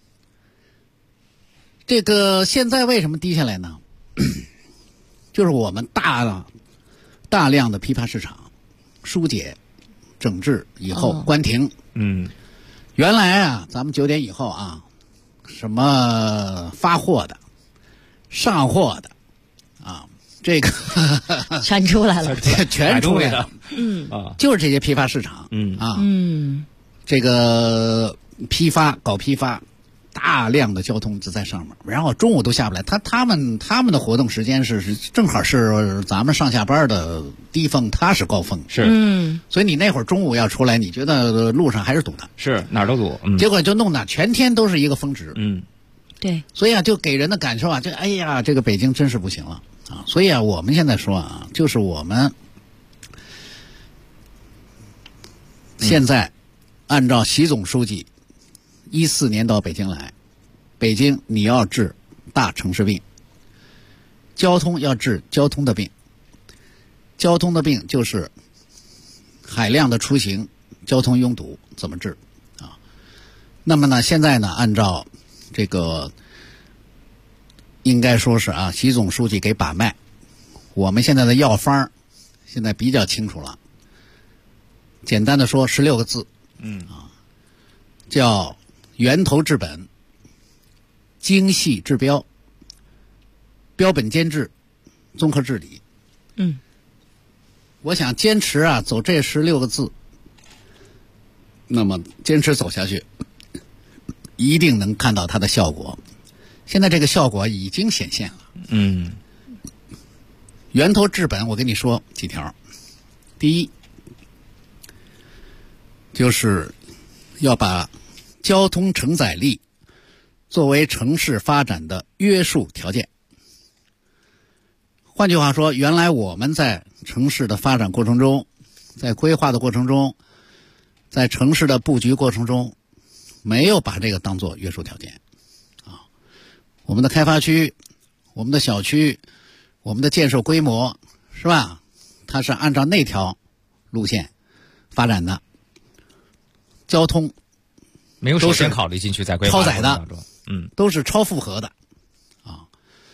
这个现在为什么低下来呢？就是我们大量的批发市场疏解、整治以后关停。原来啊，咱们9点以后啊，什么发货的。上货的，啊，这个全出来了， 全出来了，就是这些批发市场，这个搞批发，大量的交通就在上面，然后中午都下不来，他们的活动时间是正好是咱们上下班的低峰，它是高峰，所以你那会儿中午要出来，你觉得路上还是堵的， 是哪儿都堵， 结果就弄得全天都是一个峰值， 对， 所以啊，就给人的感受啊，哎呀，这个北京真是不行了啊！所以啊，我们现在说啊，就是我们现在按照习总书记14年到北京来，北京你要治大城市病，交通要治交通的病，交通的病就是海量的出行，交通拥堵怎么治啊？那么呢，现在呢，按照这个应该说是啊，习总书记给把脉，我们现在的药方现在比较清楚了。简单的说16个字，叫源头治本，精细治标，标本兼治，综合治理。我想坚持啊走这16个字，那么坚持走下去，一定能看到它的效果。现在这个效果已经显现了。源头治本，我跟你说几条。第一， 就是要把交通承载力作为城市发展的约束条件。换句话说，原来我们在城市的发展过程中，在规划的过程中，在城市的布局过程中，没有把这个当作约束条件啊。我们的开发区、我们的小区、我们的建设规模，是吧？它是按照那条路线发展的，交通没有首先考虑进去，在规划超载的，都是超负荷的啊。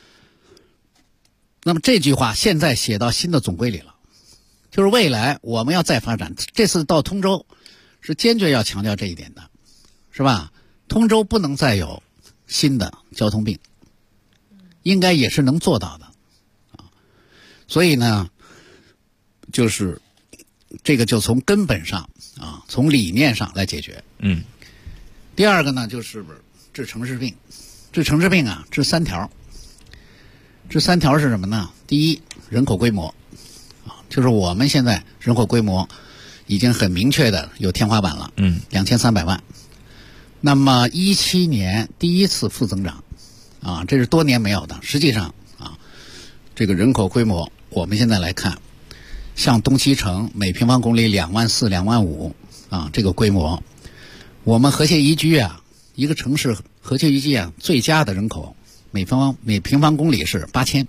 那么这句话现在写到新的总规里了，就是未来我们要再发展，这次到通州是坚决要强调这一点的，是吧？通州不能再有新的交通病，应该也是能做到的啊。所以呢，就是这个就从根本上啊，从理念上来解决。第二个呢，就是治城市病。治城市病啊，治3条。这3条是什么呢？第一，人口规模啊，就是我们现在人口规模已经很明确的有天花板了，2300万。那么17年第一次负增长啊，这是多年没有的。实际上啊，这个人口规模我们现在来看，像东七城每平方公里24000、25000啊，这个规模，我们和谐宜居啊，一个城市和谐宜居啊，最佳的人口每平方公里是8000。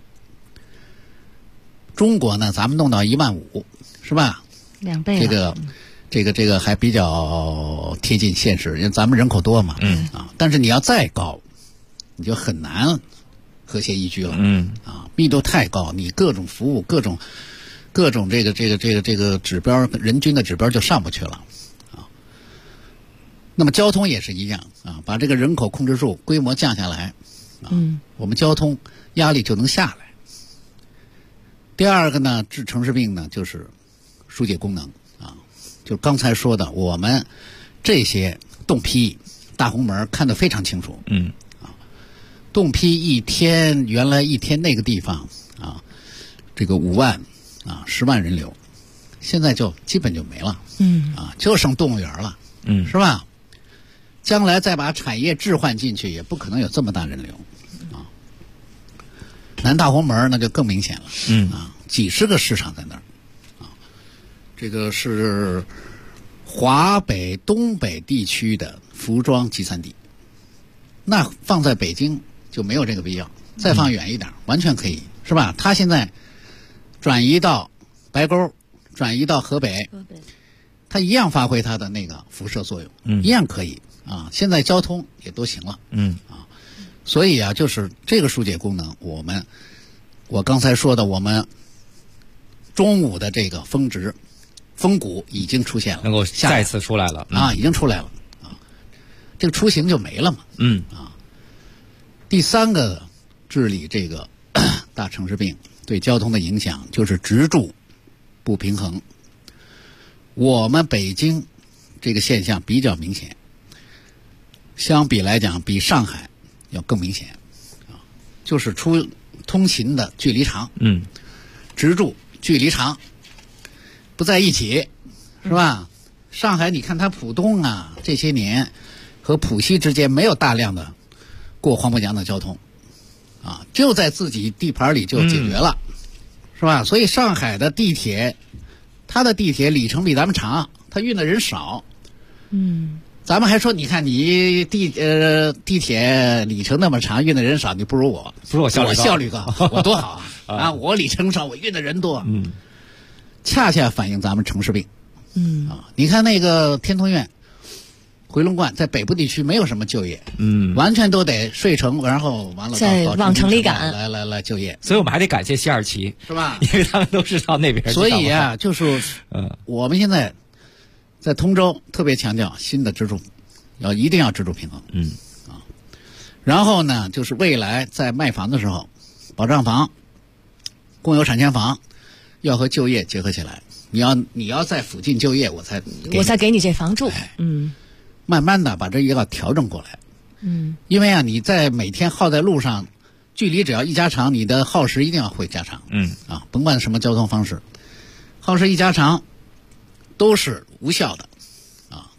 中国呢，咱们弄到15000，是吧 ？2倍了。 这个还比较贴近现实，因为咱们人口多嘛。但是你要再高，你就很难和谐宜居了。密度太高，你各种服务、各种这个指标，人均的指标就上不去了啊。那么交通也是一样啊，把这个人口控制住，规模降下来啊，我们交通压力就能下来。第二个呢，治城市病呢，就是疏解功能啊，就刚才说的，我们这些动批大红门看得非常清楚。动批原来一天那个地方啊，这个5万啊10万人流，现在就基本就没了。就剩动物园了。是吧？将来再把产业置换进去，也不可能有这么大人流啊。南大红门那就更明显了。几十个市场在那儿啊，这个是华北、东北地区的服装集散地，那放在北京就没有这个必要，再放远一点，完全可以，是吧？它现在转移到白沟，转移到河北，它一样发挥它的那个辐射作用，一样可以啊。现在交通也都行了，所以啊，就是这个疏解功能，我刚才说的，我们中午的这个峰谷已经出现了， 能够再次出来了啊，已经出来了啊，这个出行就没了嘛。第三个治理这个大城市病对交通的影响就是直住不平衡。我们北京这个现象比较明显，相比来讲比上海要更明显啊，就是通勤的距离长，直住距离长，不在一起，是吧？上海你看它浦东啊，这些年和浦西之间没有大量的过黄浦江的交通啊，就在自己地盘里就解决了，是吧？所以上海的地铁，它的地铁里程比咱们长，它运的人少。咱们还说，你看你地铁里程那么长，运的人少，你不如我效率高，我多好啊！我里程少，我运的人多。恰恰反映咱们城市病。你看那个天通苑、回龙观在北部地区没有什么就业，完全都得睡城，然后完了再往城里赶， 来就业。 所以我们还得感谢西二旗， 是吧？ 因为他们都是到那边。 所以啊，就是我们现在在通州特别强调新的支柱，一定要支柱平衡。然后呢，就是未来在卖房的时候，保障房、公有产权房要和就业结合起来。你要在附近就业，我才给你这房住。 慢慢的把这也要调整过来。因为啊，你在每天耗在路上，距离只要一加长，你的耗时一定要会加长。甭管什么交通方式，耗时一加长都是无效的啊。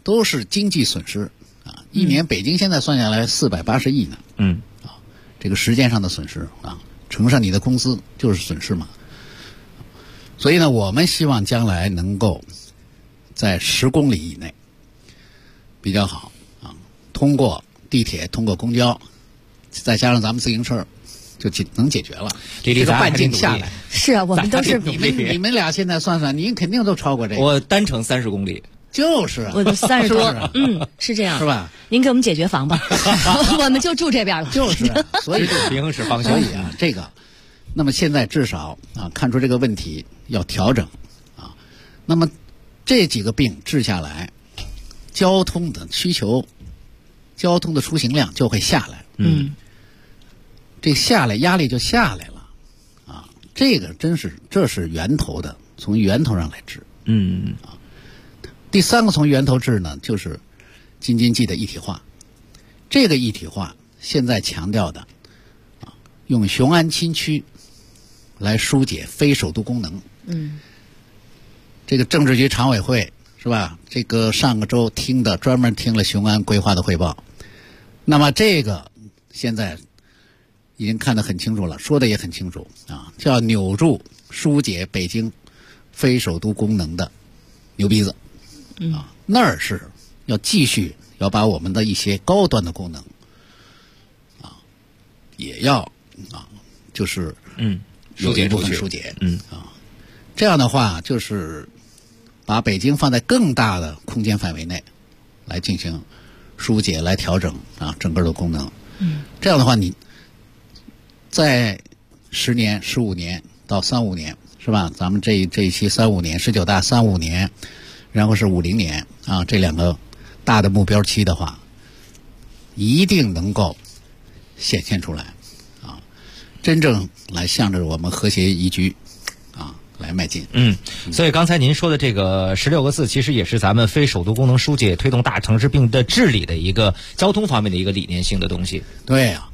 都是经济损失啊。一年北京现在算下来480亿呢。这个时间上的损失啊，乘上你的工资就是损失嘛。所以呢，我们希望将来能够在10公里以内比较好啊，通过地铁、通过公交，再加上咱们自行车，就能解决了。这个半径下来， 是啊，我们都是你们俩现在算算，您肯定都超过这个。 我单程30公里。 就是啊， 我的30多，是这样， 是吧？ 您给我们解决房吧，我们就住这边了。 就是啊，所以平衡是方向。 所以啊，这个，那么现在至少啊，看出这个问题要调整啊。那么这几个病治下来，交通的需求、交通的出行量就会下来。这下来压力就下来了啊。这个这是源头的，从源头上来治。第3个从源头治呢，就是京津冀的一体化。这个一体化现在强调的啊，用雄安新区来疏解非首都功能。这个政治局常委会是吧？这个上个周专门听了雄安规划的汇报。那么这个现在已经看得很清楚了，说的也很清楚啊，叫扭住疏解北京非首都功能的牛鼻子。那儿是要继续要把我们的一些高端的功能啊，也要啊，就是有一部分疏解。这样的话就是把北京放在更大的空间范围内来进行疏解，来调整啊整个的功能。这样的话，你在10年、15年到35年是吧？咱们这一期35年，19大35年。然后是50年啊，这2个大的目标期的话，一定能够显现出来啊，真正来向着我们和谐宜居啊来迈进。 所以刚才您说的这个16个字，其实也是咱们非首都功能疏解、推动大城市病的治理的一个交通方面的一个理念性的东西。 对呀，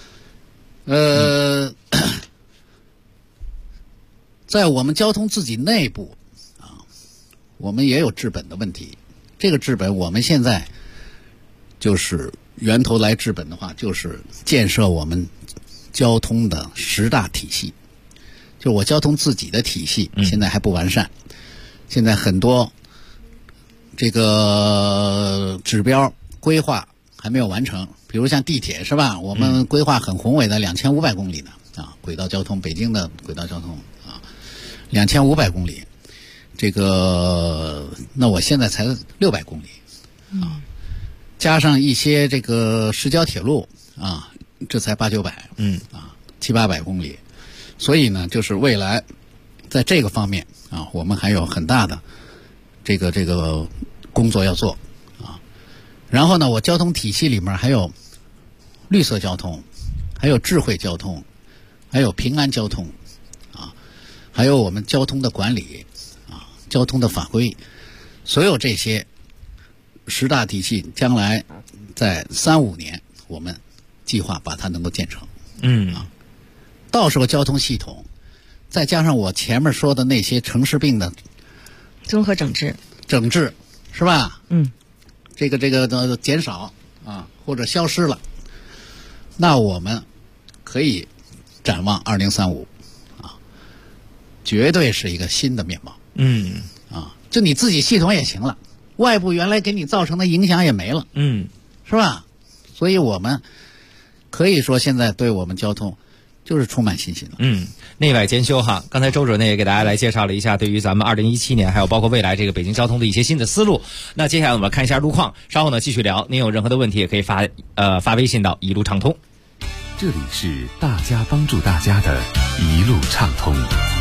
在我们交通自己内部。我们也有治本的问题，这个治本我们现在就是源头来治本的话，就是建设我们交通的10大体系。就我交通自己的体系现在还不完善，现在很多这个指标规划还没有完成，比如像地铁是吧？我们规划很宏伟的2500公里呢啊，轨道交通，北京的轨道交通啊，2500公里。这个，那我现在才600公里，加上一些这个市郊铁路啊，这才800-900，啊，700-800公里，所以呢，就是未来在这个方面啊，我们还有很大的这个工作要做啊。然后呢，我交通体系里面还有绿色交通，还有智慧交通，还有平安交通啊，还有我们交通的管理。交通的法规，所有这些10大体系，将来在35年，我们计划把它能够建成。到时候交通系统，再加上我前面说的那些城市病的综合整治是吧？这个减少啊，或者消失了，那我们可以展望2035啊，绝对是一个新的面貌。就你自己系统也行了，外部原来给你造成的影响也没了，是吧？所以我们可以说现在对我们交通就是充满信心了。 内外兼修哈。刚才周主任也给大家来介绍了一下对于咱们2017年还有包括未来这个北京交通的一些新的思路。那接下来我们看一下路况，稍后呢继续聊。您有任何的问题也可以发微信到一路畅通。 这里是大家帮助大家的一路畅通。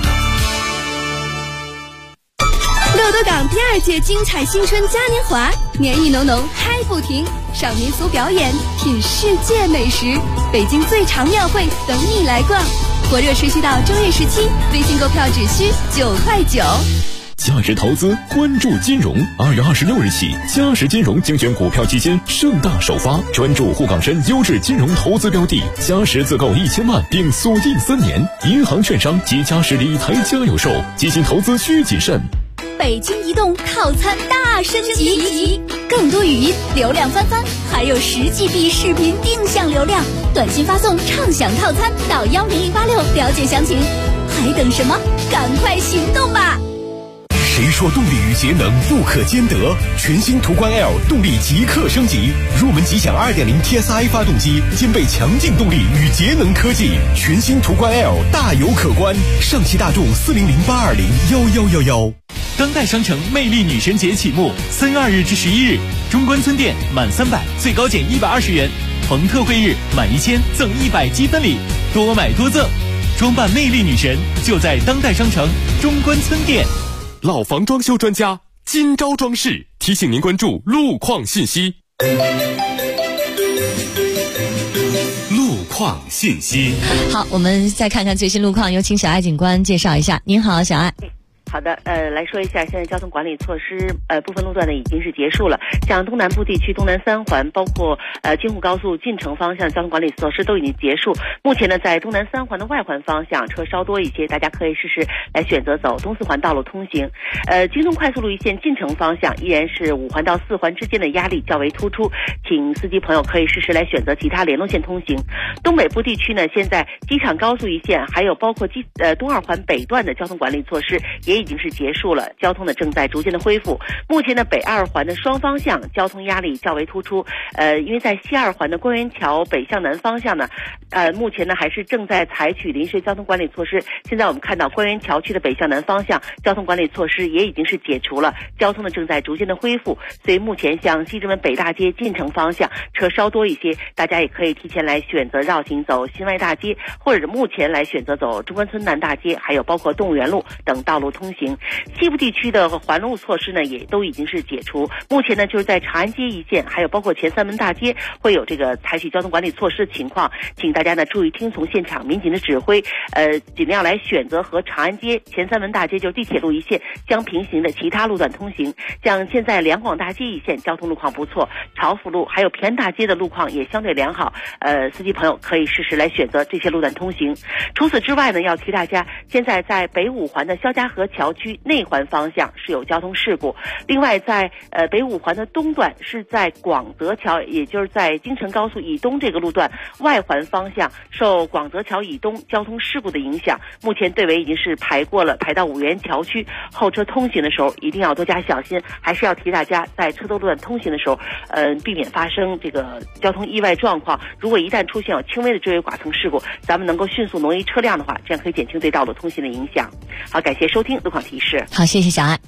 乐多港第2届精彩新春嘉年华，年意浓浓嗨不停，上民俗表演，品世界美食，北京最长庙会等你来逛，火热持续到正月17，微信购票只需9块9。 价值投资，关注金融。2月26日起，嘉实金融精选股票基金盛大首发，专注沪港深优质金融投资标的，嘉实自购1000万并锁定3年，银行券商及嘉实理财家有售，基金投资需谨慎。 北京移动套餐大化升级，更多语音流量翻番，还有10GB 视频定向流量，短信发送畅享套餐到10086了解详情。还等什么？赶快行动吧！ 谁说动力与节能不可兼得？全新途观 L 动力即刻升级，入门即享 2.0 TSI 发动机，兼备强劲动力与节能科技。全新途观 L 大有可观，上汽大众400-820-1111。 当代商城魅力女神节启幕，3月2日至11日，中关村店满300最高减120元，逢特惠日满1000赠100积分礼，多买多赠。装扮魅力女神就在当代商城中关村店。 老房装修专家金招装饰提醒您关注路况信息。 路况信息。 好，我们再看看最新路况，有请小艾警官介绍一下。您好，小艾。 好的，来说一下现在交通管理措施，部分路段呢已经是结束了，像东南部地区东南3环，包括京沪高速进城方向交通管理措施都已经结束。目前呢，在东南3环的外环方向车稍多一些，大家可以试试来选择走东4环道路通行。京东快速路一线进城方向依然是5环到4环之间的压力较为突出，请司机朋友可以试试来选择其他联络线通行。东北部地区呢，现在机场高速一线还有包括东2环北段的交通管理措施也已经是结束了，交通呢正在逐渐的恢复。目前呢，北2环的双方向交通压力较为突出，因为在西2环的官园桥北向南方向呢，目前呢还是正在采取临时交通管理措施。现在我们看到官园桥区的北向南方向交通管理措施也已经是解除了，交通呢正在逐渐的恢复。所以目前像西直门北大街进城方向车稍多一些，大家也可以提前来选择绕行走新外大街，或者目前来选择走中关村南大街，还有包括动物园路等道路通行。西部地区的环路措施呢也都已经是解除，目前呢就是在长安街一线还有包括前3门大街会有这个采取交通管理措施的情况，请大家呢注意听从现场民警的指挥，尽量来选择和长安街前3门大街就是地铁路一线相平行的其他路段通行。像现在两广大街一线交通路况不错，朝福路还有平安大街的路况也相对良好，司机朋友可以试试来选择这些路段通行。除此之外呢，要提大家现在在北5环的肖家河桥区内环方向是有交通事故，另外在北5环的东段是在广泽桥，也就是在京承高速以东这个路段外环方向受广泽桥以东交通事故的影响，目前队尾已经是排到五原桥区，后车通行的时候一定要多加小心，还是要提大家在车多路段通行的时候避免发生这个交通意外状况。如果一旦出现有轻微的追尾剐蹭事故，咱们能够迅速挪移车辆的话，这样可以减轻对道路通行的影响。好，感谢收听路况提示。 好，谢谢小艾。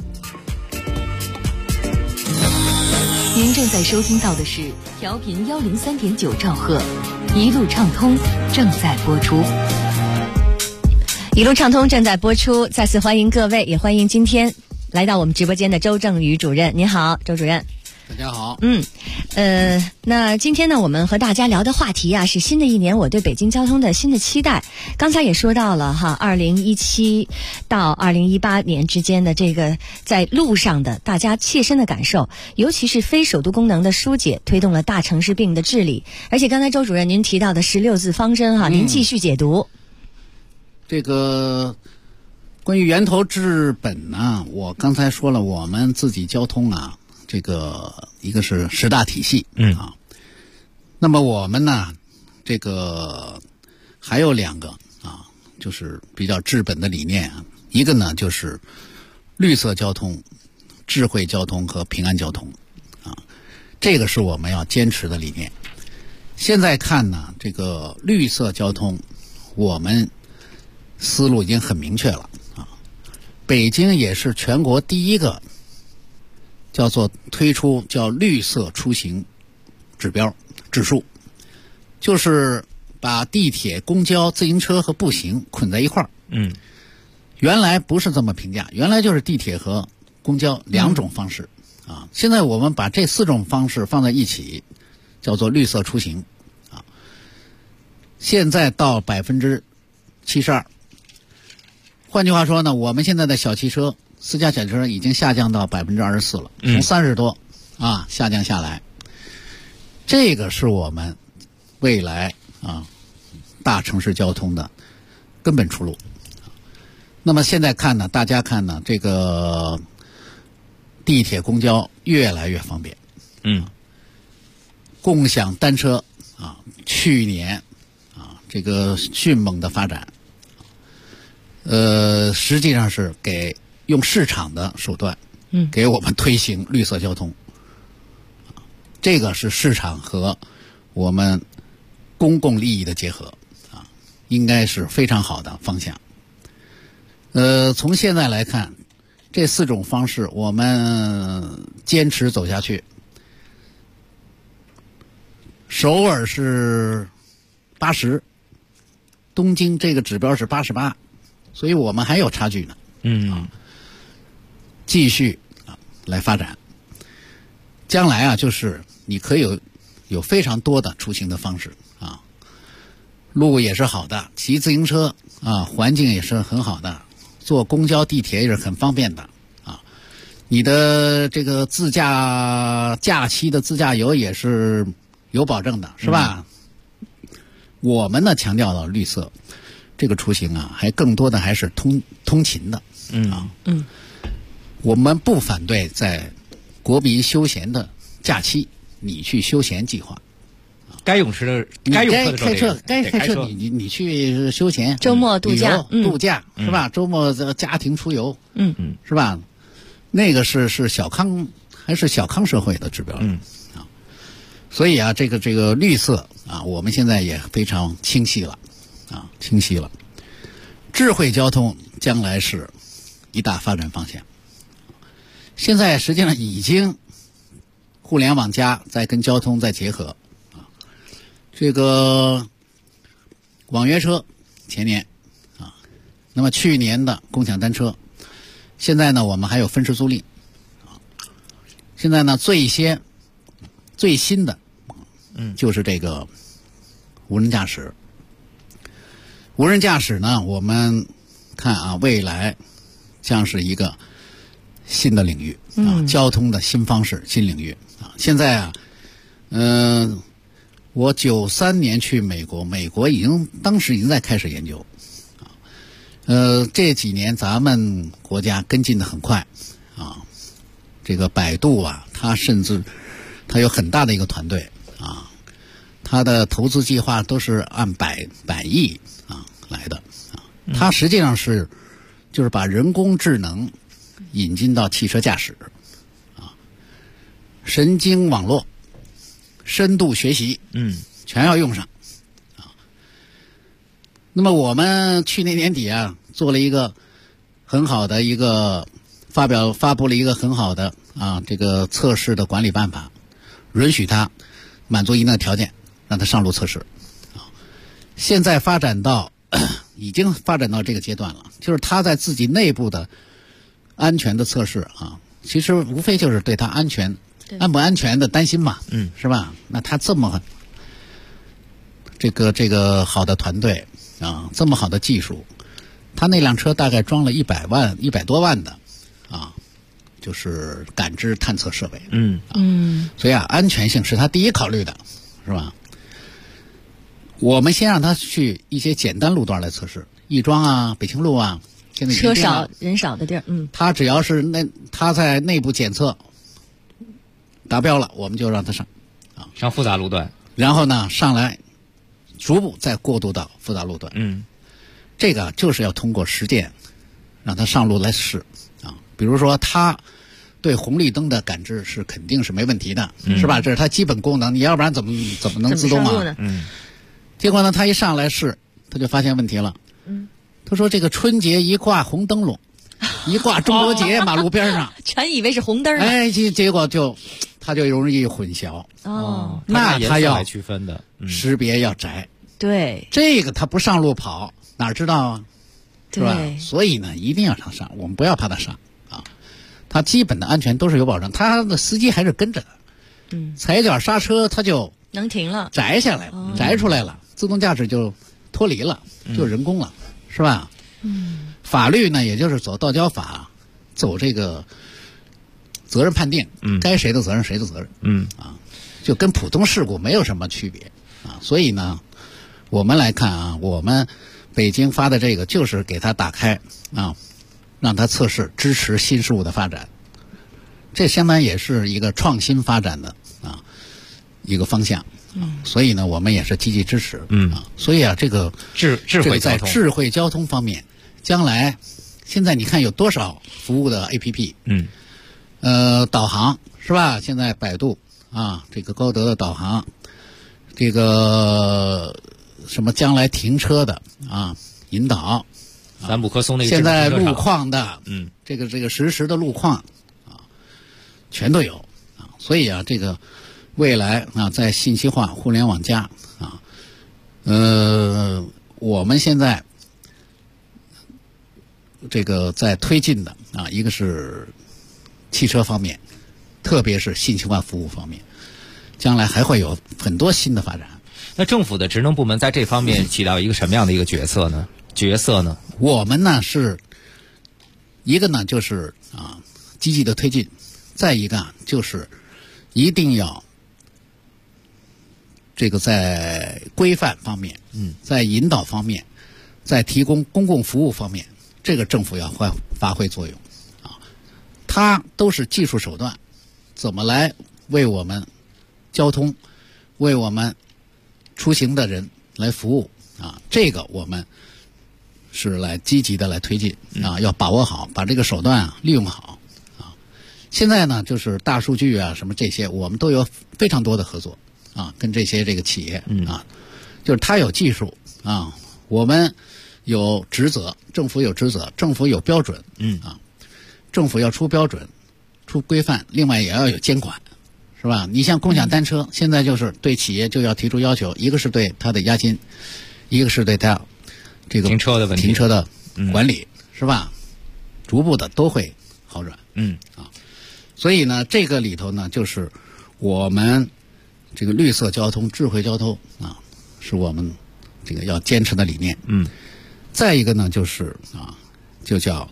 您正在收听到的是调频103.9兆赫，一路畅通正在播出。 一路畅通正在播出，再次欢迎各位，也欢迎今天来到我们直播间的周正宇主任。您好，周主任。 大家好。 那今天呢，我们和大家聊的话题啊，是新的一年我对北京交通的新的期待。刚才也说到了哈，2017到2018年之间的这个在路上的大家切身的感受，尤其是非首都功能的疏解，推动了大城市病的治理。而且刚才周主任您提到的16字方针哈，您继续解读。 这个关于源头治本呢，我刚才说了，我们自己交通啊，这个一个是10大体系，那么我们呢，这个还有2个啊，就是比较治本的理念啊，一个呢就是绿色交通、智慧交通和平安交通啊，这个是我们要坚持的理念。现在看呢，这个绿色交通，我们思路已经很明确了啊。北京也是全国第一个叫做推出叫绿色出行指标指数，就是把地铁、公交、自行车和步行捆在一块儿。原来不是这么评价，原来就是地铁和公交2种方式啊。现在我们把这4种方式放在一起，叫做绿色出行啊。现在到72%。换句话说呢，我们现在的小汽车、私家小汽车已经下降到24%了，从30多啊下降下来。这个是我们未来啊大城市交通的根本出路。那么现在看呢，大家看呢，这个地铁、公交越来越方便。共享单车去年这个迅猛的发展，实际上是用市场的手段，给我们推行绿色交通。这个是市场和我们公共利益的结合应该是非常好的方向。从现在来看，这4种方式我们坚持走下去。首尔是80，东京这个指标是88，所以我们还有差距呢。继续来发展。将来就是你可以有非常多的出行的方式路也是好的，骑自行车环境也是很好的，坐公交地铁也是很方便的你的这个假期的自驾游也是有保证的，是吧？我们呢强调了绿色这个出行还更多的还是通勤的我们不反对在国民休闲的假期你去休闲计划， 该用车的该开车你去休闲， 周末度假度假是吧？周末家庭出游是吧？那个是小康还是小康社会的指标所以这个绿色我们现在也非常清晰了智慧交通将来是一大发展方向。现在实际上已经互联网加在跟交通在结合这个网约车前年那么去年的共享单车，现在呢我们还有分时租赁现在呢最新的就是这个无人驾驶。无人驾驶呢我们看未来将是一个新的领域交通的新方式新领域现在我93年去美国当时已经在开始研究这几年咱们国家跟进的很快这个百度它甚至它有很大的一个团队它的投资计划都是按百亿来的它实际上就是把人工智能引进到汽车驾驶神经网络深度学习全要用上那么我们去年年底做了一个很好的一个发布了一个很好的这个测试的管理办法，允许它满足一定的条件让它上路测试现在已经发展到这个阶段了，就是它在自己内部的安全的测试其实无非就是对它安不安全的担心嘛是吧？那它这么这个好的团队这么好的技术，它那辆车大概装了100多万的就是感知探测设备所以安全性是它第一考虑的，是吧？我们先让它去一些简单路段来测试，亦庄北清路现在车少人少的地儿它只要是它在内部检测达标了，我们就让它上复杂路段， 然后呢上来逐步再过渡到复杂路段这个就是要通过实践让它上路来试比如说它对红绿灯的感知是肯定是没问题的是吧？这是它基本功能，你要不然怎么能自动结果呢他一上来试他就发现问题了他说这个春节一挂红灯笼一挂中国结马路边上全以为是红灯结果他就容易混淆那他要区分的识别要窄对这个他不上路跑哪知道是吧？所以呢一定要让上，我们不要怕他上他基本的安全都是有保证，他的司机还是跟着的踩脚刹车他就能停了， 摘下来了摘出来了，自动驾驶就脱离了就人工了是吧？法律呢也就是走道交法，走这个责任判定该谁的责任谁的责任就跟普通事故没有什么区别所以呢我们来看我们北京发的这个就是给它打开让它测试支持新事物的发展， 这相当也是一个创新发展的一个方向。所以呢，我们也是积极支持。所以这个智慧交通， 在智慧交通方面，将来现在你看有多少服务的 APP？导航是吧？现在百度这个高德的导航，这个什么将来停车的引导， 三不可松那个现在路况的，这个实时的路况全都有所以这个未来在信息化、互联网加我们现在这个在推进的一个是汽车方面，特别是信息化服务方面，将来还会有很多新的发展。 那政府的职能部门在这方面起到一个什么样的一个角色呢？ 我们呢是一个呢就是积极的推进，再一个就是一定要这个在规范方面，在引导方面，在提供公共服务方面，这个政府要发挥作用它都是技术手段，怎么来为我们交通、为我们出行的人来服务这个我们是来积极的来推进要把握好，把这个手段利用好现在呢，就是大数据什么这些，我们都有非常多的合作跟这些这个企业就是他有技术我们有职责，政府有职责，政府有标准政府要出标准、出规范，另外也要有监管，是吧？你像共享单车，现在就是对企业就要提出要求，一个是对它的押金，一个是对它这个停车的问题、 停车的管理，是吧？逐步的都会好转。所以呢，这个里头呢，就是我们这个绿色交通、智慧交通是我们这个要坚持的理念。再一个呢，就是就叫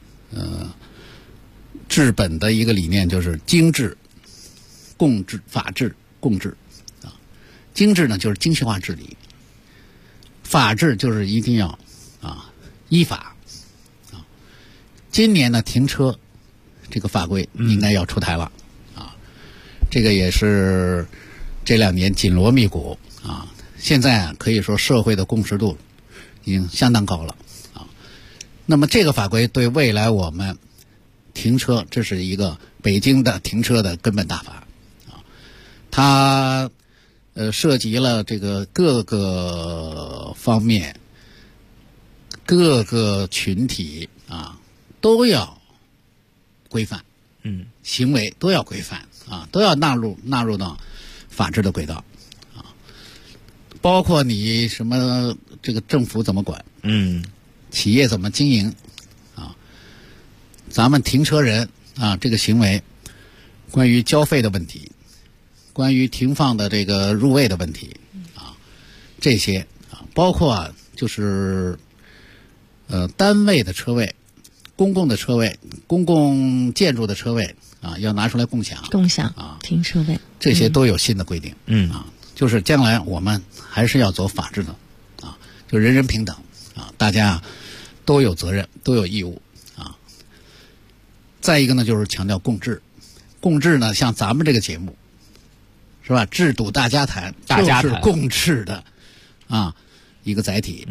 治本的一个理念，就是精治、共治、法治、共治精治呢就是精细化治理，法治就是一定要依法今年呢停车这个法规应该要出台了这个也是这2年紧锣密鼓现在可以说社会的共识度已经相当高了那么这个法规对未来我们停车，这是一个北京的停车的根本大法它涉及了这个各个方面、各个群体都要规范，行为都要规范都要纳入到法治的轨道包括你什么这个政府怎么管，企业怎么经营咱们停车人这个行为，关于交费的问题，关于停放的这个入位的问题这些包括就是单位的车位、公共的车位、公共建筑的车位要拿出来共享停车位， 这些都有新的规定。就是将来我们还是要走法治的就人人平等大家都有责任，都有义务再一个呢，就是强调共治。共治呢，像咱们这个节目，是吧？治堵大家谈，就是共治的一个载体。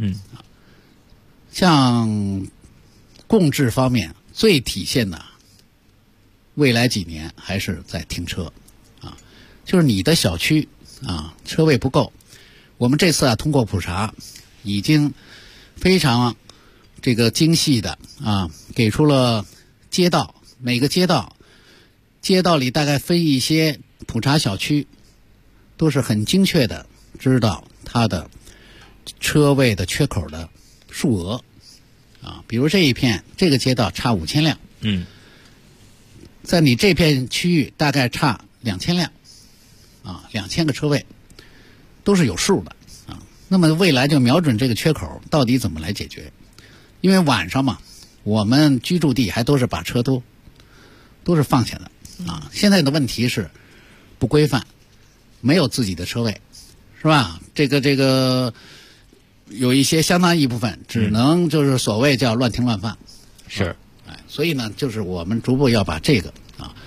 像共治方面最体现的，未来几年还是在停车就是你的小区车位不够，我们这次通过普查，已经非常这个精细的给出了街道，每个街道里大概分一些普查小区，都是很精确的知道它的车位的缺口的数额比如这一片这个街道差5000辆，在你这片区域大概差2000辆，2000个车位都是有数的那么未来就瞄准这个缺口，到底怎么来解决？因为晚上嘛，我们居住地还都是把车都是放下的现在的问题是不规范，没有自己的车位，是吧？这个有一些相当一部分只能就是所谓叫乱停乱放， 是所以呢，就是我们逐步要把这个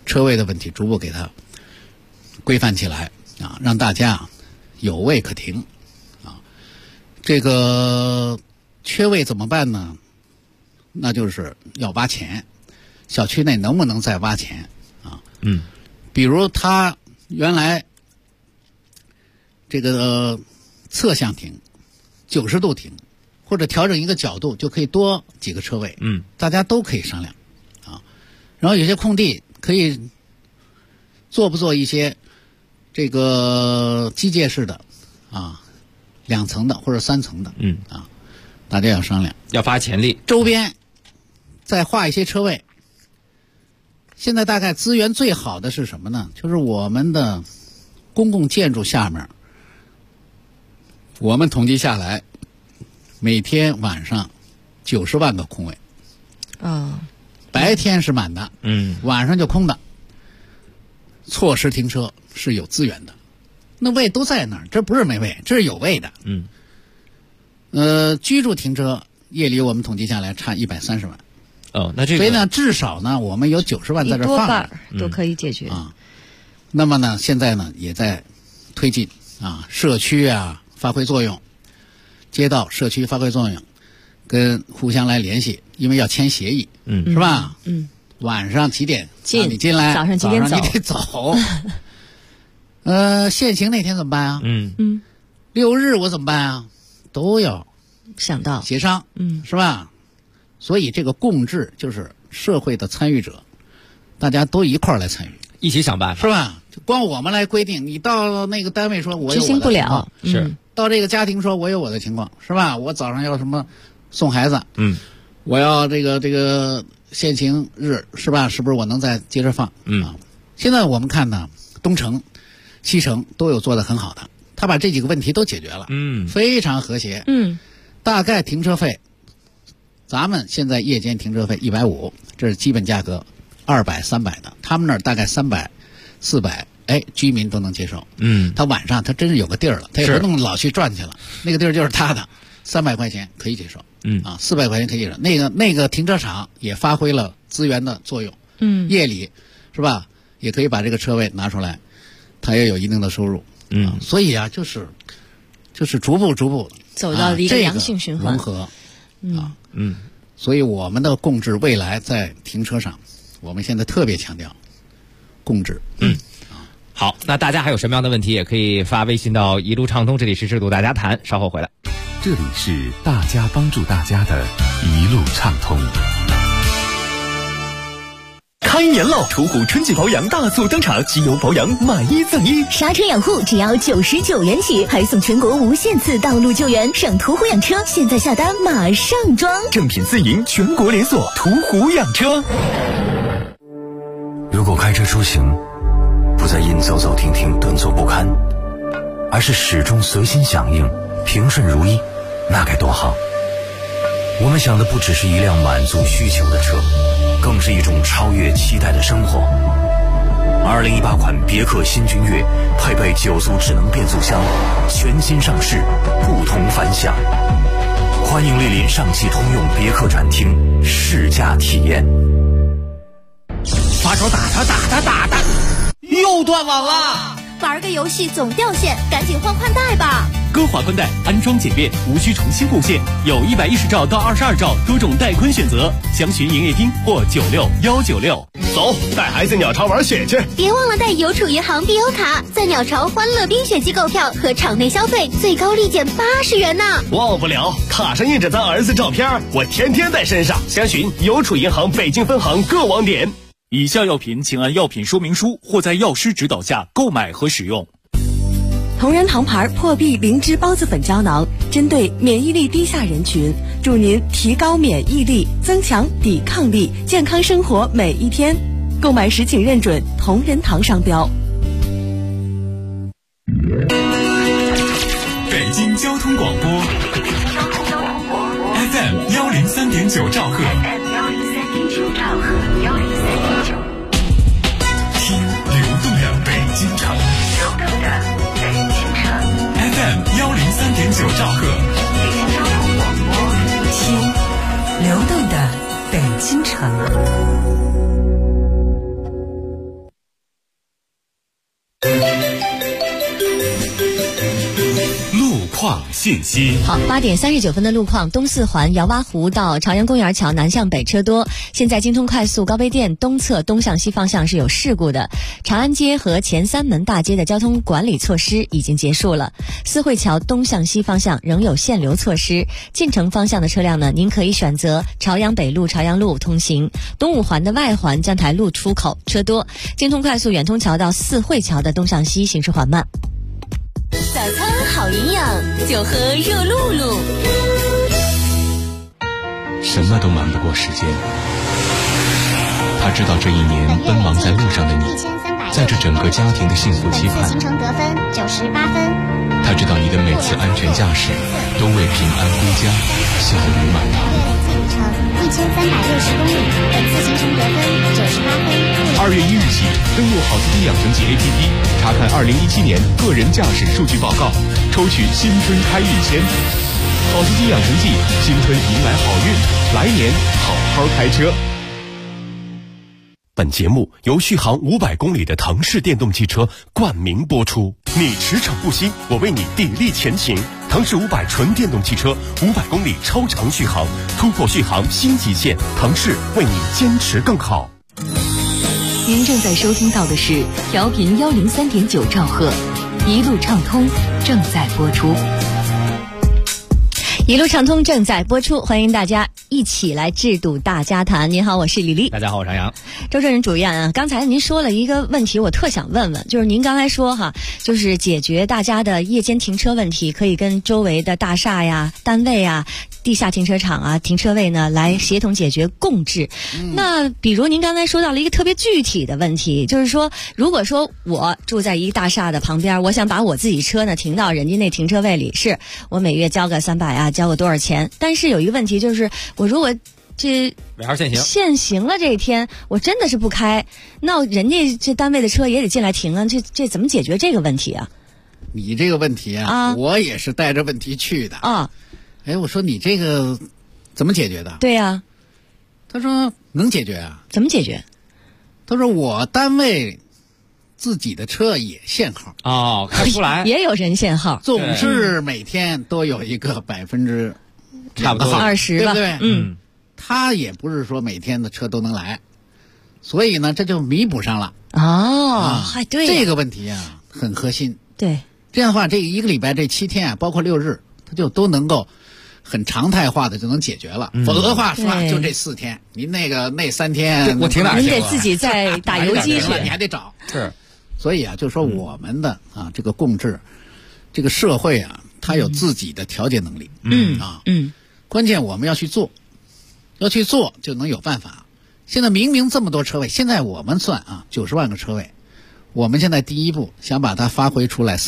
车位的问题逐步给它规范起来啊，让大家有位可停啊。这个缺位怎么办呢？那就是要挖钱，小区内能不能再挖钱啊？比如他原来这个侧向停90度停，或者调整一个角度就可以多几个车位，大家都可以商量啊。然后有些空地可以做不做一些这个机械式的啊，2层的或者3层的，大家要商量， 要发潜力， 周边再画一些车位。现在大概资源最好的是什么呢？就是我们的公共建筑下面，我们统计下来，每天晚上90万个空位。白天是满的，晚上就空的。错时停车是有资源的，那位都在那儿，这不是没位，这是有位的。居住停车夜里我们统计下来差130万。 那这个， 所以呢，至少呢，我们有90万在这放， 多半都可以解决啊。那么呢，现在呢也在推进啊，社区啊发挥作用，街道社区发挥作用，跟互相来联系，因为要签协议，是吧？晚上几点你进来， 早上几点走， 你得走。限行那天怎么办啊？6日我怎么办啊？都要想到协商，是吧？所以这个共治就是社会的参与者，大家都一块儿来参与， 一起想办法， 是吧？光我们来规定，你到那个单位说我有我的执行不了， 是到这个家庭说我有我的情况，是吧？我早上要什么送孩子，我要这个限行日，是吧？是不是我能再接着放？现在我们看呢，东城、西城都有做得很好的，他把这几个问题都解决了，非常和谐，大概停车费。咱们现在夜间停车费150，这是基本价格，200、300的，他们那儿大概300、400，居民都能接受。他晚上他真是有个地儿了，他也不用老去转去了，那个地儿就是他的，300块钱可以接受。400块钱可以接受。那个停车场也发挥了资源的作用。夜里是吧，也可以把这个车位拿出来，他也有一定的收入。所以啊，就是逐步走到一个良性循环融合。所以我们的共治未来在停车上，我们现在特别强调共治。 好，那大家还有什么样的问题，也可以发微信到一路畅通，这里是制度大家谈，稍后回来。 这里是大家帮助大家的一路畅通。 开年了，途虎春季保养大促登场，机油保养买1赠1， 刹车养护只要99元起，还送全国无限次道路救援。上途虎养车，现在下单马上装， 正品自营，全国连锁，途虎养车。 如果开车出行不再因走走停停顿挫不堪，而是始终随心响应平顺如意，那该多好。我们想的不只是一辆满足需求的车，更是一种超越期待的生活。2018款别克新君越配备9速智能变速箱，全新上市，不同凡响。欢迎莅临上汽通用别克展厅试驾体验。 发手打他，又断网了。 玩个游戏总掉线，赶紧换宽带吧。 歌华宽带安装简便，无需重新布线，有110兆到22兆多种带宽选择，详询营业厅或96196。 走，带孩子鸟巢玩雪去。 别忘了带邮储银行必优卡，在鸟巢欢乐冰雪季购票和场内消费最高立减80元呢。 忘不了，卡上印着咱儿子照片，我天天带身上。详询邮储银行北京分行各网点。 以下药品请按药品说明书或在药师指导下购买和使用。 同仁堂牌破壁灵芝孢子粉胶囊，针对免疫力低下人群，助您提高免疫力，增强抵抗力，健康生活每一天。购买时请认准同仁堂商标。 北京交通广播 FM 103.9兆赫。听流动的北京城。FM 103.9兆赫。 听流动的北京城。 信息。 好，8点39分的路况，东四环姚洼湖到朝阳公园桥南向北车多。现在京通快速高碑店东侧东向西方向是有事故的。长安街和前三门大街的交通管理措施已经结束了。四惠桥东向西方向仍有限流措施。进城方向的车辆呢，您可以选择朝阳北路、朝阳路通行。东五环的外环江台路出口车多。京通快速远通桥到四惠桥的东向西行驶缓慢。 早餐好营养，就喝热露露。 什么都瞒不过时间。他知道这一年奔忙在路上的你，在这整个家庭的幸福期盼。 行程得分98分。 他知道你的每次安全驾驶都为平安归家笑语满堂。 里程1360公里，本次行程得分98分。 2月1日起，登录好司机养成记 APP， 查看2017年个人驾驶数据报告，抽取新春开运签。好司机养成记，新春迎来好运，来年好好开车。 本节目由续航500公里的腾势电动汽车冠名播出。你驰骋不息，我为你砥砺前行。腾势500纯电动汽车，500公里超长续航，突破续航新极限。腾势为你坚持更好。 您正在收听到的是调频103.9兆赫，一路畅通正在播出。 一路畅通正在播出，欢迎大家一起来制度大家谈。您好，我是李丽。 大家好，我是杨洋。 周正仁主任啊，刚才您说了一个问题，我特想问问，就是您刚才说哈，就是解决大家的夜间停车问题，可以跟周围的大厦呀、单位啊、地下停车场啊、停车位呢来协同解决共治。那比如您刚才说到了一个特别具体的问题，就是说，如果说我住在一大厦的旁边，我想把我自己车呢停到人家那停车位里，是我每月交个300啊，交个多少钱？但是有一个问题就是，我如果这尾号限行了这一天，我真的是不开，那人家这单位的车也得进来停啊，这怎么解决这个问题啊？ 你这个问题啊，我也是带着问题去的啊。 哎，我说你这个怎么解决的？ 对呀， 他说能解决啊。 怎么解决？ 他说我单位自己的车也限号哦，开不出来， 也有人限号， 总是每天都有一个20% 差不多 20%吧， 对不对？ 嗯， 他也不是说每天的车都能来，所以呢，这就弥补上了。 哦，还对这个问题啊，很核心。 对， 这样的话，这一个礼拜这7天啊，包括6日，他就都能够很常态化的就能解决了。否则的话，是吧？就这4天，您那3天， 我停哪儿去？ 您得自己再打游击去， 你还得找。 是， 所以啊，就说我们的这个共治，这个社会啊，它有自己的调节能力。关键我们要去做，就能有办法。现在明明这么多车位，现在我们算90万个车位，我们现在第一步想把它发挥出来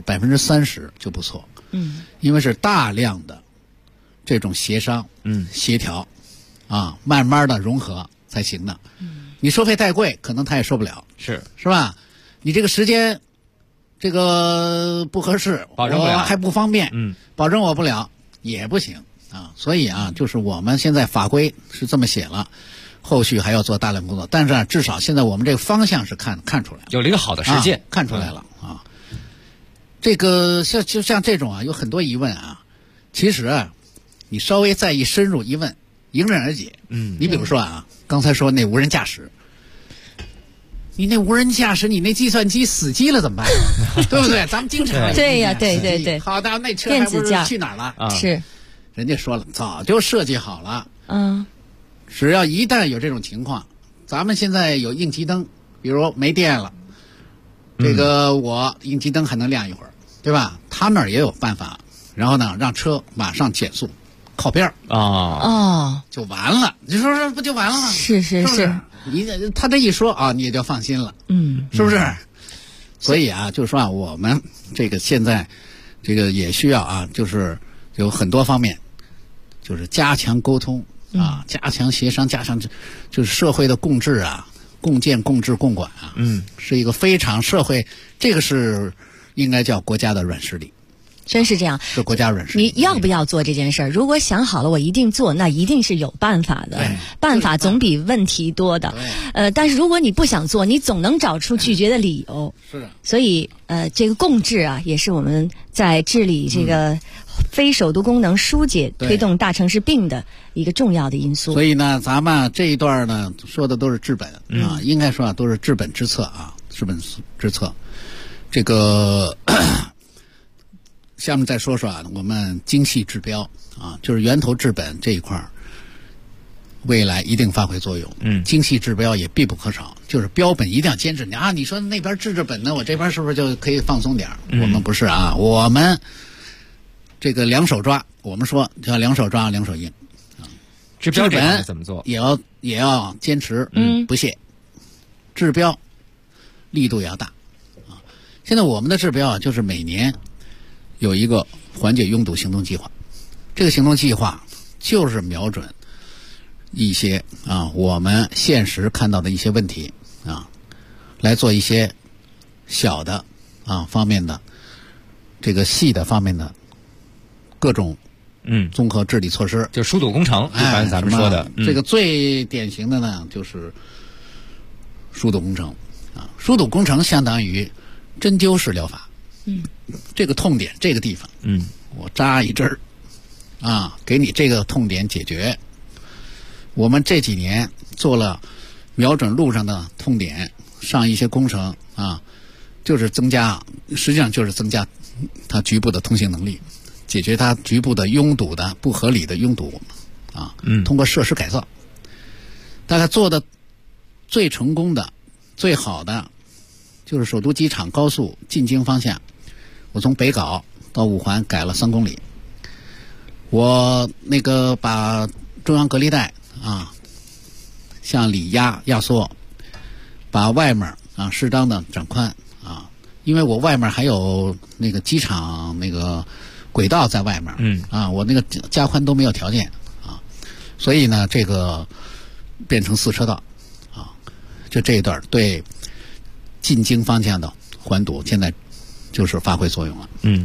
30%就不错。因为是大量的这种协商、协调慢慢的融合才行的。你收费太贵，可能他也受不了，是吧？你这个时间这个不合适， 保证不了， 我还不方便，保证我不了也不行所以就是我们现在法规是这么写了，后续还要做大量工作，但是至少现在我们这个方向是看出来了， 有了一个好的实践， 看出来了这个就像这种有很多疑问其实你稍微再一深入一问，迎刃而解。你比如说刚才说那无人驾驶，你那无人驾驶，你那计算机死机了怎么办？对不对？咱们经常对呀，对。 好的，那车还不是去哪儿了？ 是， 人家说了，早就设计好了。只要一旦有这种情况，咱们现在有应急灯，比如没电了，这个我应急灯还能亮一会儿，对吧？他那儿也有办法，然后呢，让车马上减速，靠边就完了。你说不就完了吗？ 是， 他这一说你也就放心了，是不是？所以就是说我们这个现在这个也需要就是有很多方面，就是加强沟通加强协商，加强就是社会的共治共建、共治、共管是一个非常社会，这个是应该叫国家的软实力。 真是这样， 是国家软实力。 你要不要做这件事儿？如果想好了我一定做，那一定是有办法的，办法总比问题多的。但是如果你不想做，你总能找出拒绝的理由。 是。 所以这个共治也是我们在治理这个非首都功能疏解推动大城市并的一个重要的因素。 所以呢，咱们这一段呢说的都是治本啊，应该说都是治本之策啊，治本之策。这个下面再说说我们精细治标啊，就是源头治本这一块未来一定发挥作用。精细治标也必不可少，就是标本一定要坚持。你说那边治本呢，我这边是不是就可以放松点？我们不是啊，我们这个两手抓，我们说叫两手抓两手硬。 治标这块怎么做？ 也要坚持，不懈。治标力度也要大啊。现在我们的治标就是每年有一个缓解拥堵行动计划，这个行动计划就是瞄准一些我们现实看到的一些问题来做一些小的方面的这个细的方面的各种综合治理措施， 就疏堵工程，一般咱们说的这个最典型的呢就是疏堵工程疏堵工程相当于针灸式疗法。这个痛点这个地方我扎一针给你这个痛点解决。我们这几年做了瞄准路上的痛点上一些工程就是实际上就是增加它局部的通行能力，解决它局部的拥堵的不合理的拥堵通过设施改造。大概做的最成功的最好的就是首都机场高速进京方向，我从北碏到五环改了3公里，我那个把中央隔离带向里压缩，把外面适当的展宽因为我外面还有那个机场那个轨道在外面我那个加宽都没有条件所以呢这个变成4车道就这一段对进京方向的缓堵现在就是发挥作用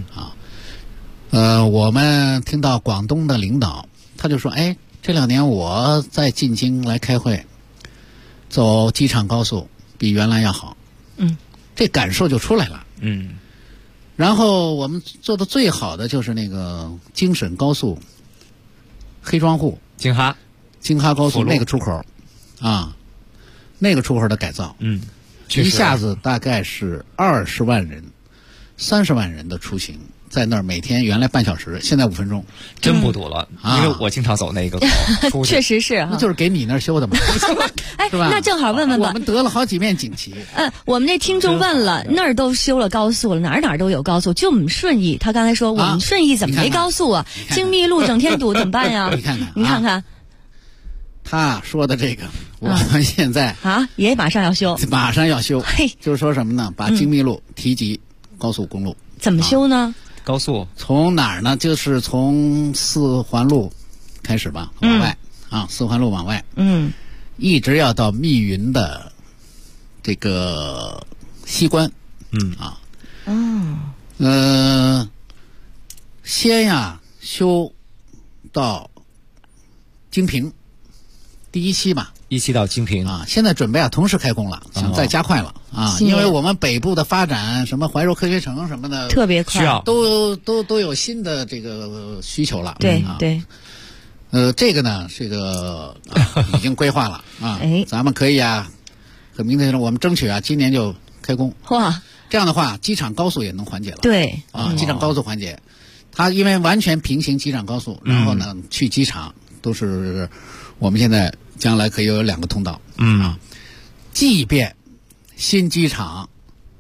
了。我们听到广东的领导他就说，这2年我在进京来开会，走机场高速比原来要好，这感受就出来了。然后我们做的最好的就是那个京沈高速黑庄户京哈高速那个出口那个出口的改造，一下子大概是20万人、30万人的出行。在那儿每天原来半小时，现在5分钟， 真不堵了。因为我经常走那个口， 确实是那就是给你那儿修的嘛，是吧？ 那正好问问吧。 我们得了好几面锦旗。 我们那听众问了，那儿都修了高速了，哪儿都有高速，就我们顺义，他刚才说我们顺义怎么没高速啊？京密路整天堵怎么办呀？你看看， 他说的这个，我们现在也马上要修， 就是说什么呢？把京密路提及高速公路， 怎么修呢？ 高速从哪儿呢？就是从4环路开始吧，往外4环路往外，一直要到密云的这个西关，先修到京平第1期吧。 1期到京平现在准备同时开工了，想再加快了因为我们北部的发展，什么怀柔科学城什么的特别快， 需要都有新的这个需求了。 对这个呢，这个已经规划了咱们可以很明确的，我们争取今年就开工。这样的话，机场高速也能缓解了。 对机场高速缓解，它因为完全平行机场高速，然后呢去机场都是我们现在将来可以有2个通道。即便新机场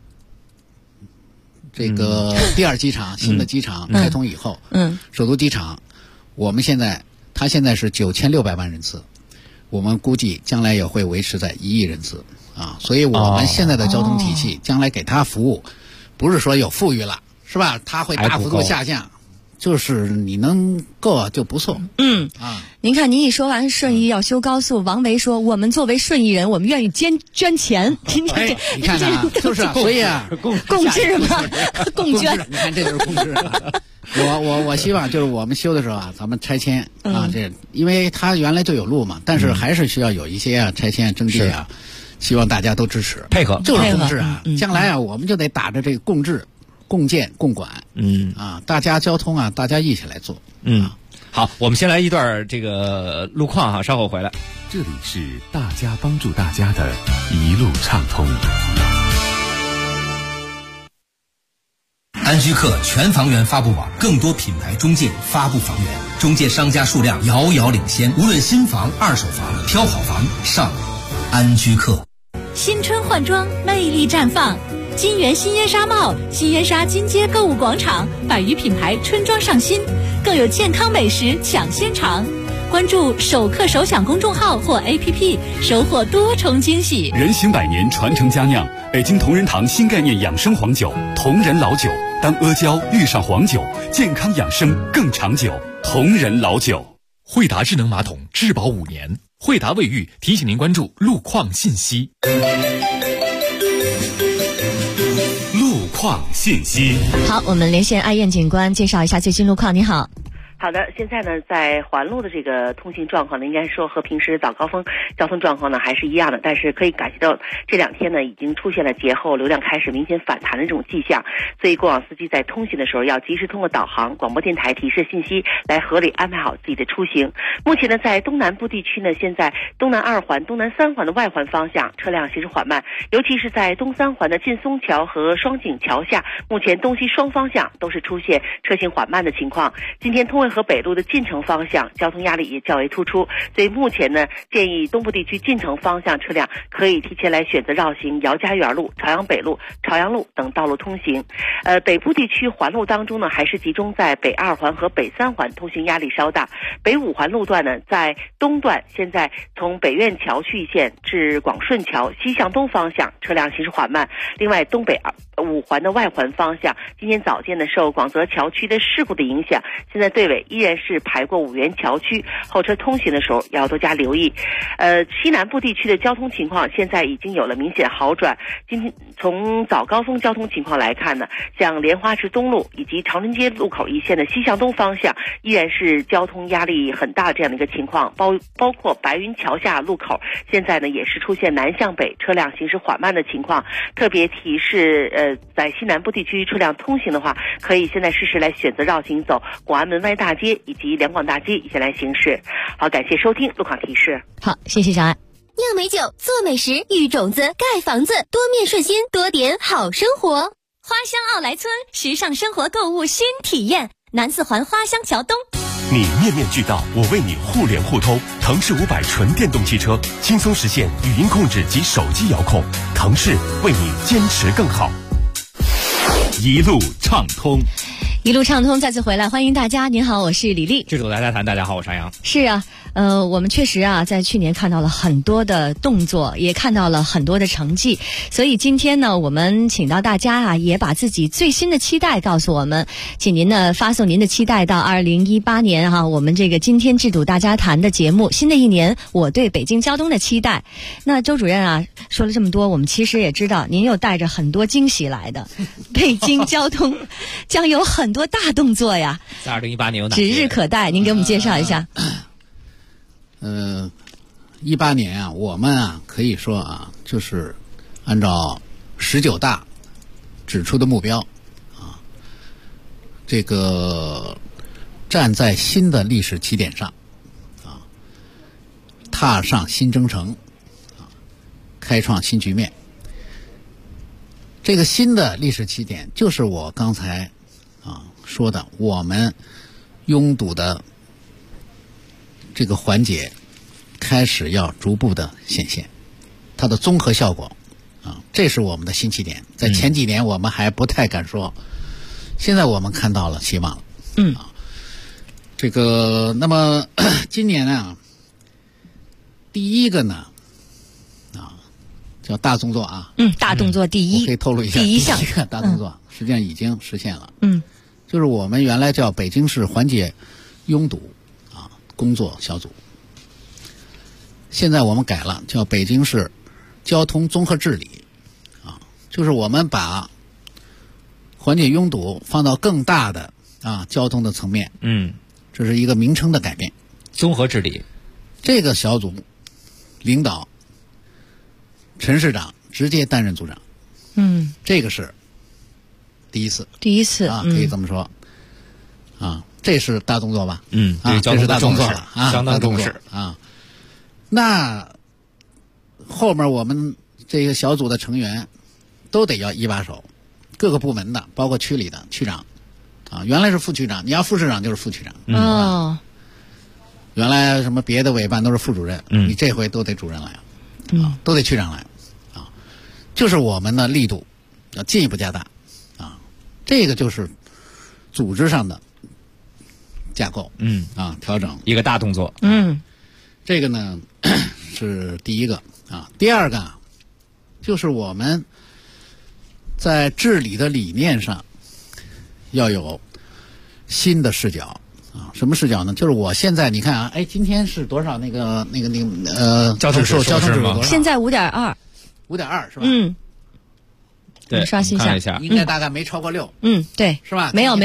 这个第2机场新的机场开通以后，首都机场它现在是9600万人次，我们估计将来也会维持在1亿人次所以我们现在的交通体系将来给它服务，不是说有富裕了，是吧？它会大幅度下降，就是你能够就不错。 您看，您一说完顺义要修高速，王维说我们作为顺义人，我们愿意捐钱。 你看就是所以共治嘛，共捐。 你看这就是共治。我希望就是我们修的时候咱们拆迁这因为它原来就有路嘛，但是还是需要有一些拆迁征地希望大家都支持配合， 就是共治将来我们就得打着这个共治共建共管，大家交通啊，大家一起来做。 好，我们先来一段这个路况哈，稍后回来。 这里是大家帮助大家的一路畅通。 安居客全房源发布网，更多品牌中介发布房源，中介商家数量遥遥领先。无论新房、二手房，挑好房上安居客。 新春换装，魅力绽放。金源新烟纱帽、新烟纱金街购物广场，100余品牌春装上新，更有健康美食抢先尝。关注首客首享公众号或 APP， 收获多重惊喜。 人行100年，传承佳酿，北京同仁堂新概念养生黄酒，同仁老酒。当阿胶遇上黄酒，健康养生更长久。同仁老酒。 惠达智能马桶质保5年。惠达卫浴提醒您关注路况信息。 路况信息。 好，我们连线爱燕警官介绍一下最新路况。你好。 好的，现在呢，在环路的这个通行状况呢，应该说和平时早高峰交通状况呢还是一样的，但是可以感觉到这2天呢已经出现了节后流量开始明显反弹的这种迹象，所以过往司机在通行的时候要及时通过导航、广播电台提示信息来合理安排好自己的出行。目前呢，在东南部地区呢，现在东南2环、东南3环的外环方向车辆行驶缓慢，尤其是在东3环的劲松桥和双井桥下，目前东西双方向都是出现车行缓慢的情况。今天通惠河北路的进城方向交通压力也较为突出，所以目前呢，建议东部地区进城方向车辆可以提前来选择绕行姚家园路、朝阳北路、朝阳路等道路通行。北部地区环路当中呢，还是集中在北2环和北3环通行压力稍大。北5环路段呢，在东段现在从北苑桥区一线至广顺桥西向东方向车辆行驶缓慢。另外，东北5环的外环方向，今天早间呢，受广泽桥区的事故的影响，现在队尾依然是排过5元桥区，后车通行的时候要多加留意。西南部地区的交通情况现在已经有了明显好转。今天从早高峰交通情况来看呢，像莲花池东路以及长春街路口一线的西向东方向依然是交通压力很大这样的一个情况，包括白云桥下路口现在呢也是出现南向北车辆行驶缓慢的情况。特别提示在西南部地区车辆通行的话，可以现在适时来选择绕行走广安门外大街以及两广大街一起来行驶。好，感谢收听路况提示。 好，谢谢小爱。 酿美酒，做美食，育种子，盖房子，多面顺心，多点好生活。花乡奥莱村，时尚生活购物新体验，南4环花乡桥东。 你面面俱到，我为你互联互通。腾势500纯电动汽车，轻松实现语音控制及手机遥控。腾势为你坚持更好。 一路畅通， 一路畅通，再次回来，欢迎大家。您好，我是李丽。 剧组大家谈，大家好，我是张扬。 是啊，我们确实啊，在去年看到了很多的动作，也看到了很多的成绩，所以今天呢，我们请到大家啊，也把自己最新的期待告诉我们，请您呢发送您的期待到2018年哈，我们这个今天制度大家谈的节目，新的一年我对北京交通的期待。那周主任啊说了这么多，我们其实也知道您又带着很多惊喜来的，北京交通将有很多大动作呀， 在2018年有哪些指日可待？您给我们介绍一下。 18年啊，我们啊可以说啊，就是按照19大指出的目标啊，这个站在新的历史起点上啊，踏上新征程啊，开创新局面。这个新的历史起点就是我刚才说的，我们拥堵的这个环节开始要逐步的显现，它的综合效果这是我们的新起点。在前几年我们还不太敢说，现在我们看到了希望了。这个那么今年呢，第一个呢叫大动作啊， 大动作第一， 我可以透露一下， 第一项大动作实际上已经实现了。就是我们原来叫北京市缓解拥堵工作小组，现在我们改了，叫北京市交通综合治理就是我们把缓解拥堵放到更大的交通的层面。这是一个名称的改变， 综合治理。 这个小组领导陈市长直接担任组长。这个是第一次啊， 可以这么说啊，这是大动作吧？ 对， 这是大动作了啊， 相当重视啊。那后面我们这个小组的成员都得要一把手，各个部门的，包括区里的区长啊，原来是副区长，你要副市长就是副区长原来什么别的委办都是副主任，你这回都得主任来都得区长来啊，就是我们的力度要进一步加大啊，这个就是组织上的架构调整一个大动作这个呢是第一个啊，第二个就是我们在治理的理念上要有新的视角啊，什么视角呢？就是我现在你看啊，今天是多少那个交通指数多少？ 现在5.2，5.2 是吧？ 对， 刷新一下， 应该大概没超过6。 对， 是吧？ 没有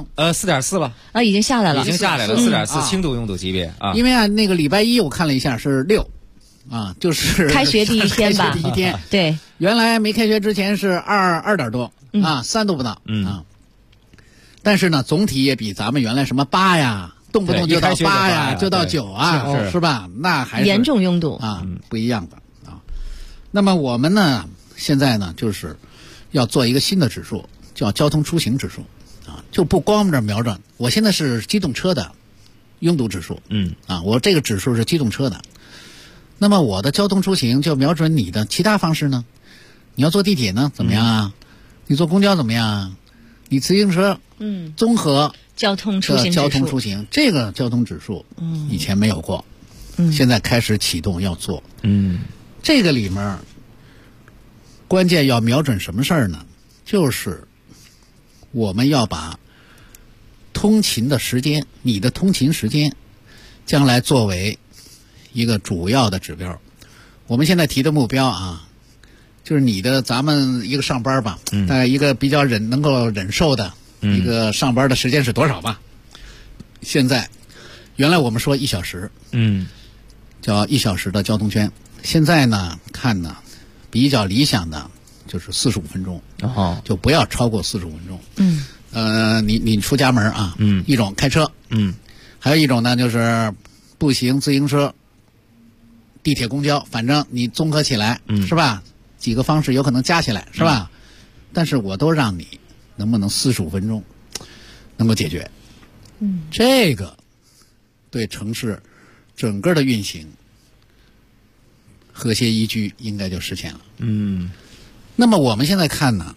，4.4了啊，已经下来了 ，4.4轻度拥堵级别啊。 因为那个礼拜一我看了一下是6啊，就是开学第一天吧？ 开学第一天， 对， 原来没开学之前是2点多啊，3都不到啊。但是呢，总体也比咱们原来什么8呀，动不动就到8呀，就到9啊，是吧？那还是严重拥堵啊，不一样的啊。那么我们呢，现在呢，就是要做一个新的指数，叫交通出行指数啊，就不光这瞄准。我现在是机动车的拥堵指数，我这个指数是机动车的。那么我的交通出行就瞄准你的其他方式呢？你要坐地铁呢，怎么样啊？你坐公交怎么样啊？你自行车，综合交通出行这个交通指数，以前没有过，现在开始启动要做，这个里面关键要瞄准什么事儿呢？就是我们要把通勤的时间，你的通勤时间，将来作为一个主要的指标。我们现在提的目标啊，就是咱们一个上班吧，大概一个比较能够忍受的一个上班的时间是多少吧？现在原来我们说1小时，叫1小时的交通圈，现在呢看呢比较理想的就是45分钟，就不要超过45分钟。你出家门啊，一种开车，还有一种呢就是步行、自行车、地铁、公交，反正你综合起来，是吧？几个方式有可能加起来，是吧？但是我都让你能不能45分钟能够解决？这个对城市整个的运行和谐宜居应该就实现了。那么我们现在看呢，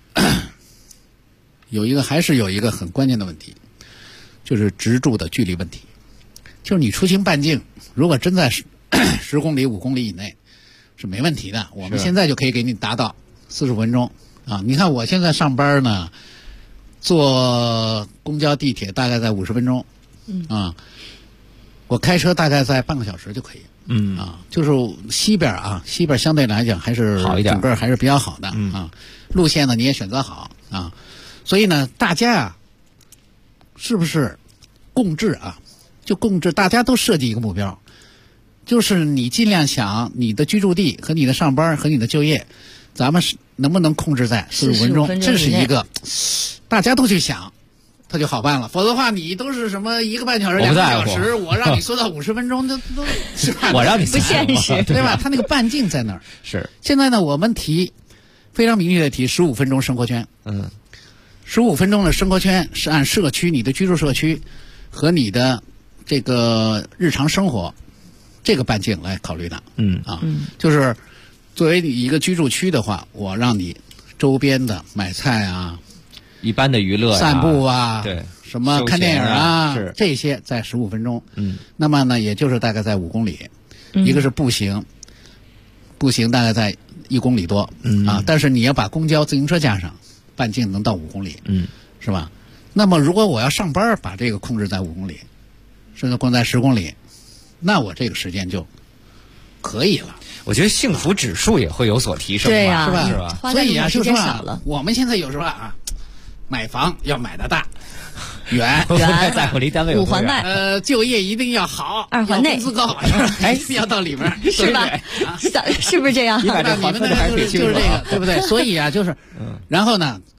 还是有一个很关键的问题，就是直住的距离问题。就是你出行半径，如果真在10公里、5公里以内，是没问题的。我们现在就可以给你达到45分钟啊！你看我现在上班呢，坐公交、地铁大概在50分钟，我开车大概在半个小时就可以。就是西边相对来讲还是好一点， 整个还是比较好的啊。路线呢你也选择好啊，所以呢大家是不是共治啊？就共治，大家都设计一个目标，就是你尽量想你的居住地和你的上班和你的就业，咱们能不能控制在45分钟？这是一个大家都去想，它就好办了。否则的话，你都是什么1个半小时、2个小时，我让你缩到50分钟，都是吧？ 我让你不现实， 对吧？它那个半径在那儿。 是。 现在呢，我们非常明确的提15分钟生活圈。15分钟的生活圈是按社区，你的居住社区和你的这个日常生活这个半径来考虑的。就是作为你一个居住区的话，我让你周边的买菜啊、 一般的娱乐、 散步啊， 对， 什么看电影啊，这些在15分钟。那么呢，也就是大概在5公里。一个是步行大概在1公里多但是你要把公交、自行车加上，半径能到5公里，是吧？那么如果我要上班，把这个控制在5公里，甚至控制在10公里，那我这个时间就可以了。 我觉得幸福指数也会有所提升， 对呀， 是吧？所以啊，就说我们现在有时候买房要买的大。远在乎离单位 5环外， 就业一定要好 ，2环内工资高，一定要到里面， 是吧？是不是这样？ 你们呢就是这个，对不对？所以啊，就是，然后呢，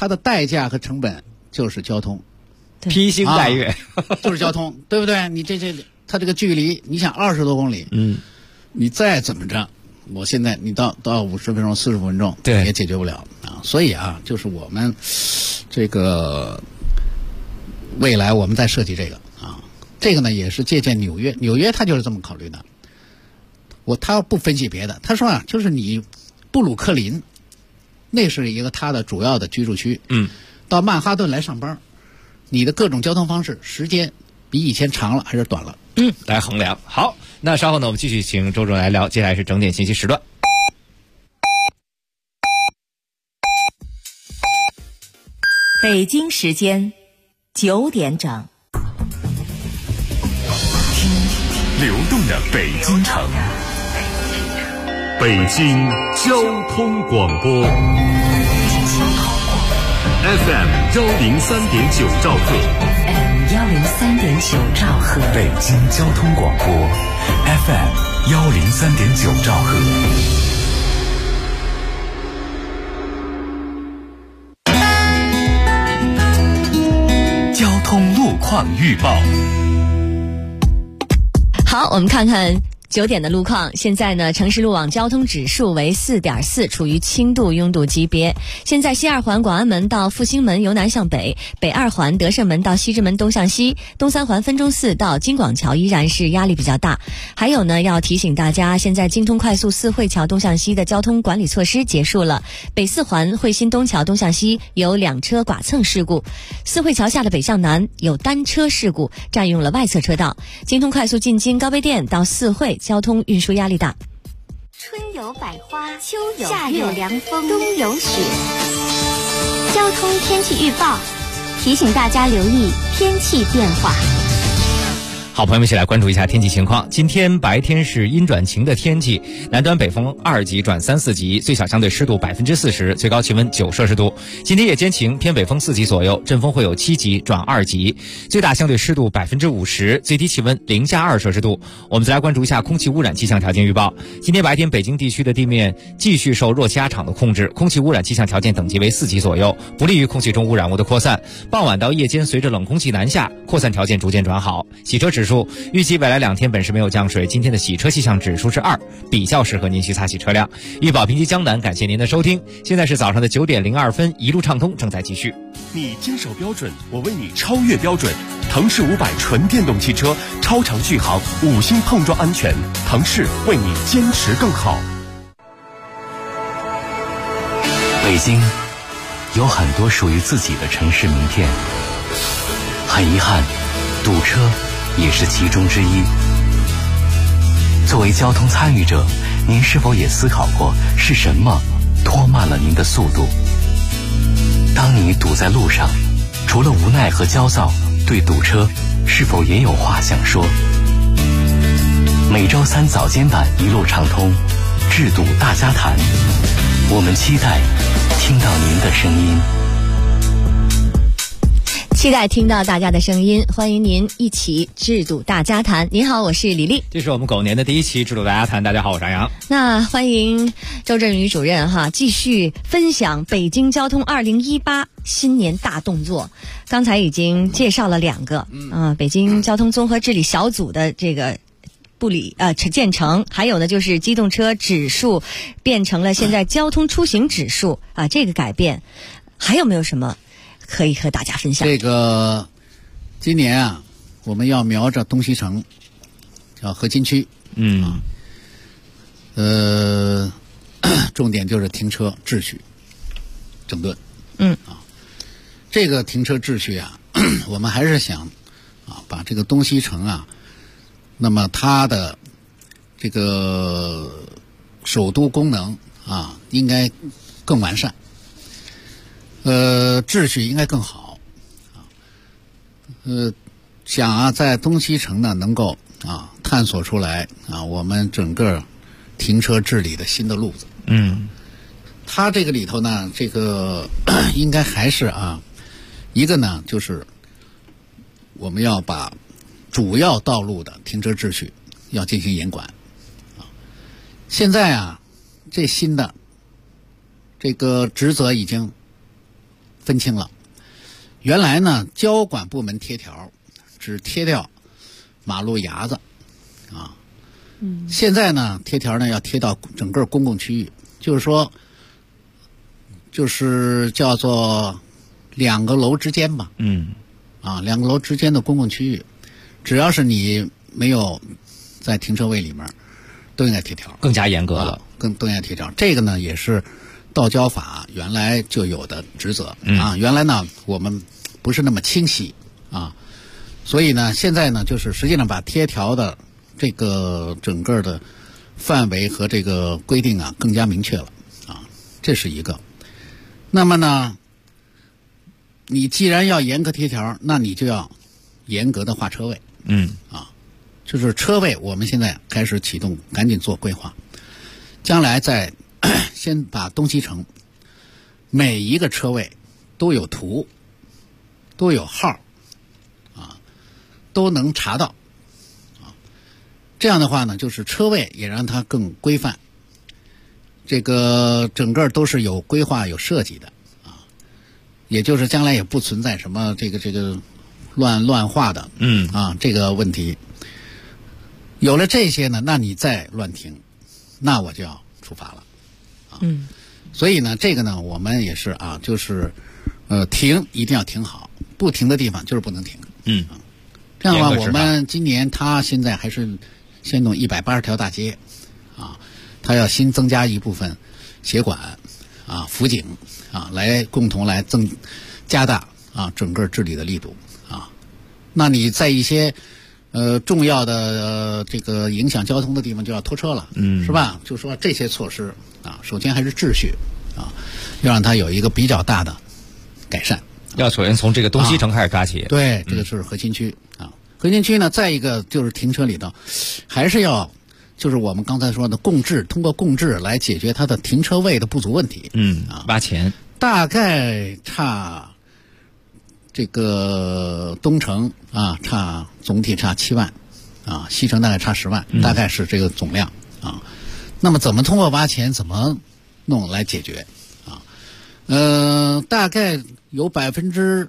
它的代价和成本就是交通， 披星戴月， 就是交通，对不对？你它这个距离，你想20多公里，你再怎么着，我现在你到50分钟、45分钟， 对， 也解决不了啊。所以啊，就是我们这个未来我们在设计这个啊，这个呢也是借鉴纽约它就是这么考虑的。他不分析别的，他说啊，就是你布鲁克林，那是一个他的主要的居住区，到曼哈顿来上班，你的各种交通方式时间比以前长了还是短了？ 来衡量。好，那稍后呢，我们继续请周总来聊。接下来是整点信息时段。 北京时间9点整， 听流动的北京城，北京交通广播 FM 103.9兆赫 103.9兆赫， 北京交通广播 FM 103.9兆赫。交通路况预报。 好，我们看看9点的路况。现在呢，城市路网交通指数为4.4，处于轻度拥堵级别。现在西2环广安门到复兴门由南向北，北2环德胜门到西直门东向西，东3环分钟寺到金广桥依然是压力比较大。还有呢，要提醒大家，现在京通快速四惠桥东向西的交通管理措施结束了。北4环惠新东桥东向西有2车剐蹭事故，四惠桥下的北向南有单车事故，占用了外侧车道。京通快速进京高碑店到四惠交通运输压力大。 春有百花，秋有夏有凉风，冬有雪。交通天气预报提醒大家留意天气变化。 好，朋友们一起来关注一下天气情况。今天白天是阴转晴的天气，南端北风2级转3、4级，最小相对湿度40%，最高气温9摄氏度。今天夜间晴，偏北风4级左右，阵风会有7级转2级，最大相对湿度50%，最低气温0下2摄氏度。我们再来关注一下空气污染气象条件预报。今天白天北京地区的地面继续受弱气压场的控制，空气污染气象条件等级为4级左右，不利于空气中污染物的扩散。傍晚到夜间随着冷空气南下，扩散条件逐渐转好。洗车指数预计未来2天本市没有降水，今天的洗车气象指数是2，比较适合您去擦洗车辆。预报评级江南，感谢您的收听。现在是早上的9点02分，一路畅通正在继续。 你坚守标准，我为你超越标准。腾势500纯电动汽车，超长续航，5星碰撞安全。腾势为你坚持更好。 北京有很多属于自己的城市名片，很遗憾，堵车也是其中之一。作为交通参与者，您是否也思考过是什么拖慢了您的速度？当你堵在路上，除了无奈和焦躁，对堵车是否也有话想说？每周3早间版一路畅通，治堵大家谈，我们期待听到您的声音。 期待听到大家的声音，欢迎您一起制度大家谈。您好，我是李丽， 这是我们狗年的第1期制度大家谈。大家好，我是杨洋。 那欢迎周振宇主任继续分享北京交通2018新年大动作。刚才已经介绍了2个，北京交通综合治理小组的这个建成，还有呢就是机动车指数变成了现在交通出行指数这个改变，还有没有什么可以和大家分享？ 这个今年我们要瞄着东西城，叫核心区，重点就是停车秩序整顿，这个停车秩序我们还是想把这个东西城那么它的这个首都功能应该更完善，秩序应该更好，想在东西城呢能够探索出来我们整个停车治理的新的路子。它这个里头呢，这个应该还是一个呢就是我们要把主要道路的停车秩序要进行严管。现在这新的这个职责已经分清了。原来呢，交管部门贴条只贴掉马路牙子啊，现在呢贴条呢要贴到整个公共区域，就是说，就是叫做2个楼之间吧，2个楼之间的公共区域，只要是你没有在停车位里面，都应该贴条， 更加严格了， 都应该贴条。这个呢也是道交法原来就有的职责啊，原来呢我们不是那么清晰啊，所以呢现在呢就是实际上把贴条的这个整个的范围和这个规定啊更加明确了啊，这是一个。那么呢，你既然要严格贴条，那你就要严格的划车位，就是车位我们现在开始启动，赶紧做规划，将来再先把东西城每一个车位都有图，都有号啊，都能查到啊。这样的话呢，就是车位也让它更规范，这个整个都是有规划有设计的啊，也就是将来也不存在什么这个乱画的这个问题。有了这些呢，那你再乱停，那我就要处罚了啊。所以呢，这个呢，我们也是啊，就是停一定要停好，不停的地方就是不能停。这样的话，我们今年他现在还是先弄180条大街啊，他要新增加一部分协管啊、辅警啊，来共同来加大啊整个治理的力度啊。那你在一些重要的这个影响交通的地方就要拖车了，是吧？就说这些措施啊，首先还是秩序啊，要让它有一个比较大的改善。 要首先从这个东西城开始抓起。 对，这个是核心区啊。核心区呢，再一个就是停车里头，还是要就是我们刚才说的共治，通过共治来解决它的停车位的不足问题。 挖钱， 大概差这个东城啊，总体差7万啊，西城大概差10万，大概是这个总量啊。那么怎么通过挖钱怎么弄来解决啊？大概有50%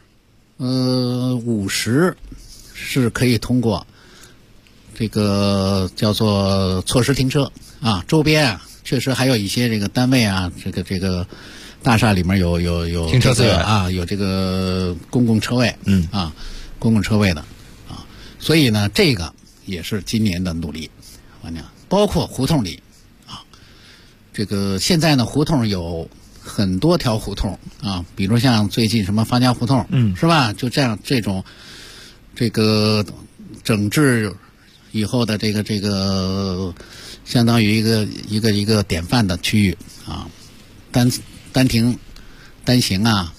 是可以通过这个叫做措施停车啊，周边啊确实还有一些这个单位啊，这个大厦里面有停车资源啊，有这个公共车位，公共车位的啊，所以呢，这个也是今年的努力，包括胡同里啊，这个现在呢，胡同有很多条胡同啊，比如像最近什么方家胡同，是吧？就这样这种这个整治以后的这个相当于一个典范的区域啊，单停单行啊，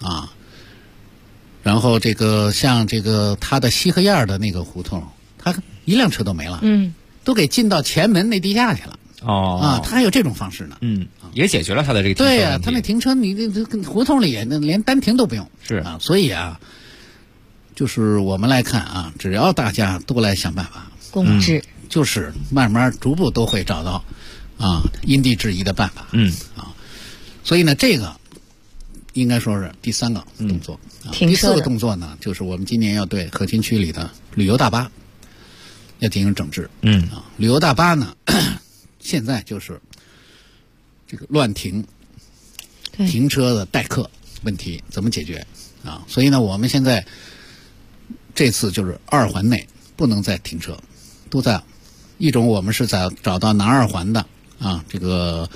然后这个像这个它的西河沿的那个胡同，它一辆车都没了，都给进到前门那地下去了。它还有这种方式呢。 也解决了它的这个停车问题。 对呀，它那停车你这胡同里那连单停都不用。 是啊，所以啊，就是我们来看啊，只要大家都来想办法， 共治， 就是慢慢逐步都会找到因地制宜的办法。所以呢，这个应该说是第3个动作。第4个动作呢，就是我们今年要对核心区里的旅游大巴要进行整治。旅游大巴呢，现在就是这个乱停车的代客问题怎么解决啊？所以呢，我们现在这次就是2环内不能再停车，都在一种我们是找到南2环的啊，这个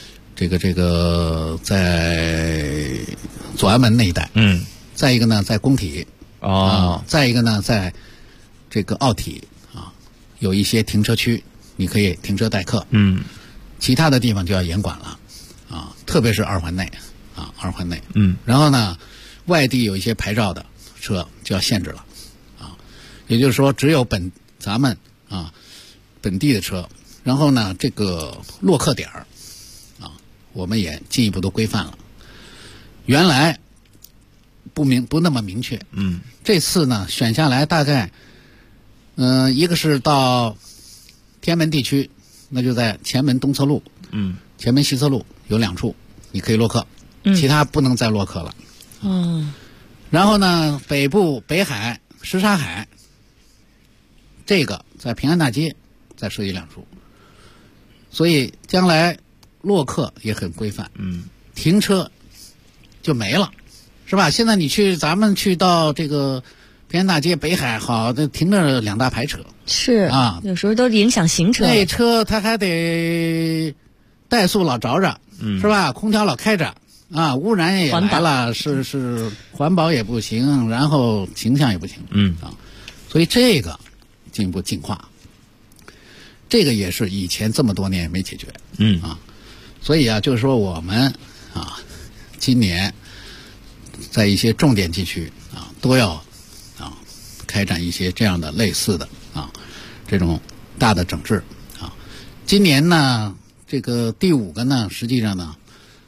在左安门那一带，再一个呢在工体再一个呢在这个奥体啊，有一些停车区你可以停车代客，其他的地方就要严管了啊，特别是2环内啊，2环内，然后呢，外地有一些牌照的车就要限制了啊，也就是说只有咱们本地的车，然后呢这个落客点我们也进一步都规范了，原来不那么明确，这次呢选下来大概，一个是到天安门地区，那就在前门东侧路，前门西侧路有2处你可以落客， 其他不能再落客了。然后呢，北部北海、什刹海，这个在平安大街再设计2处，所以将来落客也很规范。停车就没了，是吧？现在咱们去到这个平安大街北海，好，这停着2大排车。 是啊，有时候都影响行车。 那车它还得怠速老着着，是吧？空调老开着啊，污染也来了，是环保也不行，然后形象也不行。所以这个进一步净化，这个也是以前这么多年没解决。所以啊，就是说我们啊，今年在一些重点地区啊，都要开展一些这样的类似的这种大的整治啊。今年呢，这个第5个呢，实际上呢，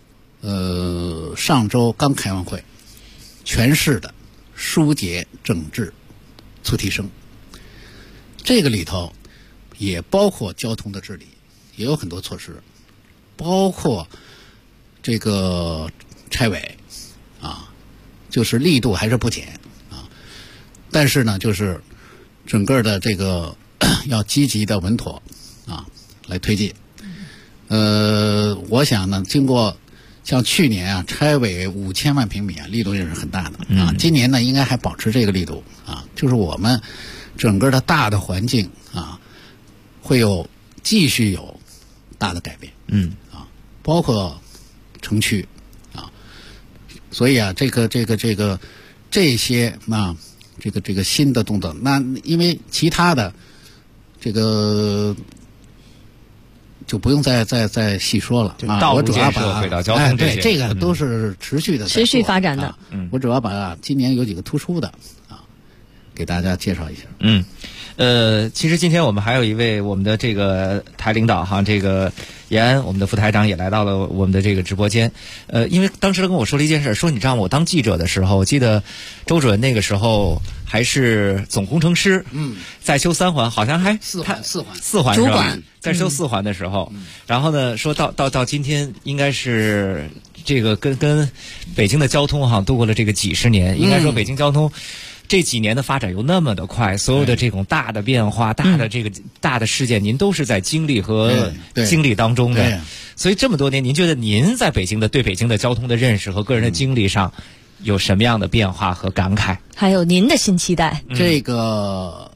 上周刚开完会，全市的疏解整治促提升，这个里头也包括交通的治理，也有很多措施，包括这个拆违就是力度还是不减但是呢，就是整个的这个要积极的稳妥来推进。我想呢，经过像去年拆违5000万平米力度也是很大的今年呢应该还保持这个力度就是我们整个的大的环境会继续有大的改变包括城区所以这些这个新的动作，那因为其他的这个就不用再细说了我主要把轨道交通对这个都是持续发展的我主要把今年有几个突出的给大家介绍一下。 其实今天我们还有一位我们的这个台领导这个延安，我们的副台长也来到了我们的这个直播间。因为当时他跟我说了一件事，说你知道吗？我当记者的时候，我记得周准那个时候还是总工程师，在修3环，好像还 4 环是吧？在修4环的时候，然后呢，说到今天应该是这个跟北京的交通度过了这个几十年，应该说北京交通这几年的发展又那么的快，所有的这种大的变化、大的事件，您都是在经历和经历当中的。所以这么多年，您觉得您在北京对北京的交通的认识和个人的经历上有什么样的变化和感慨？ 还有您的新期待？ 这个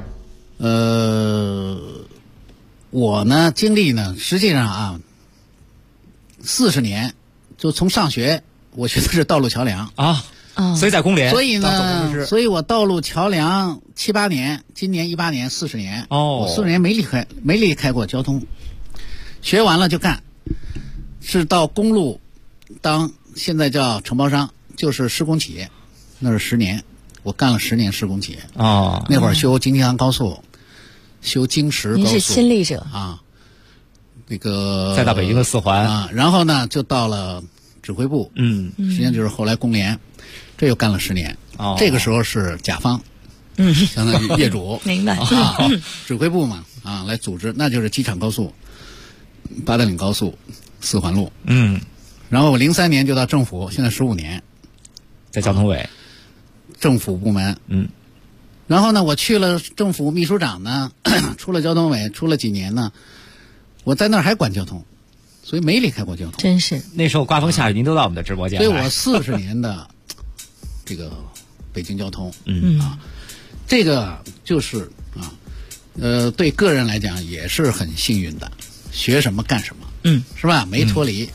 我呢经历呢，实际上40年，就从上学我学的是道路桥梁所以在工联， 所以呢，所以我道路桥梁7、8年，今年18年40年我40年没离开过交通，学完了就干，是到公路当现在叫承包商，就是施工企业，那是10年，我干了10年施工企业那会儿修京津杭高速，修京石高速， 您是亲历者那个再到北京的4环然后呢就到了指挥部，实际上就是后来工联。这又干了10年这个时候是甲方相当于业主明白指挥部嘛来组织，那就是机场高速、八达岭高速、4环路然后我03年就到政府，现在15年在交通委政府部门然后呢我去了政府秘书长呢出了交通委，出了几年呢我在那儿还管交通，所以没离开过交通。 真是那时候刮风下雨您都到我们的直播间来， 所以我40年的这个北京交通这个就是对个人来讲也是很幸运的，学什么干什么是吧？没脱离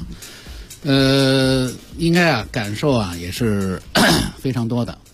应该感受也是非常多的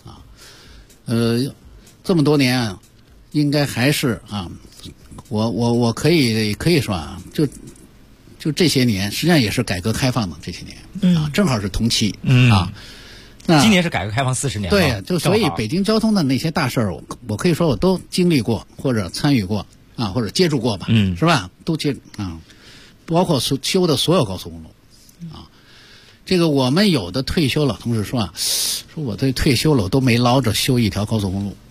这么多年应该还是我可以说就这些年实际上也是改革开放的这些年正好是同期今年是改革开放40年了， 对，就所以北京交通的那些大事儿，我可以说我都经历过，或者参与过或者接触过吧，是吧？都包括修的所有高速公路这个我们有的退休老同志说说我这退休了，我都没捞着修一条高速公路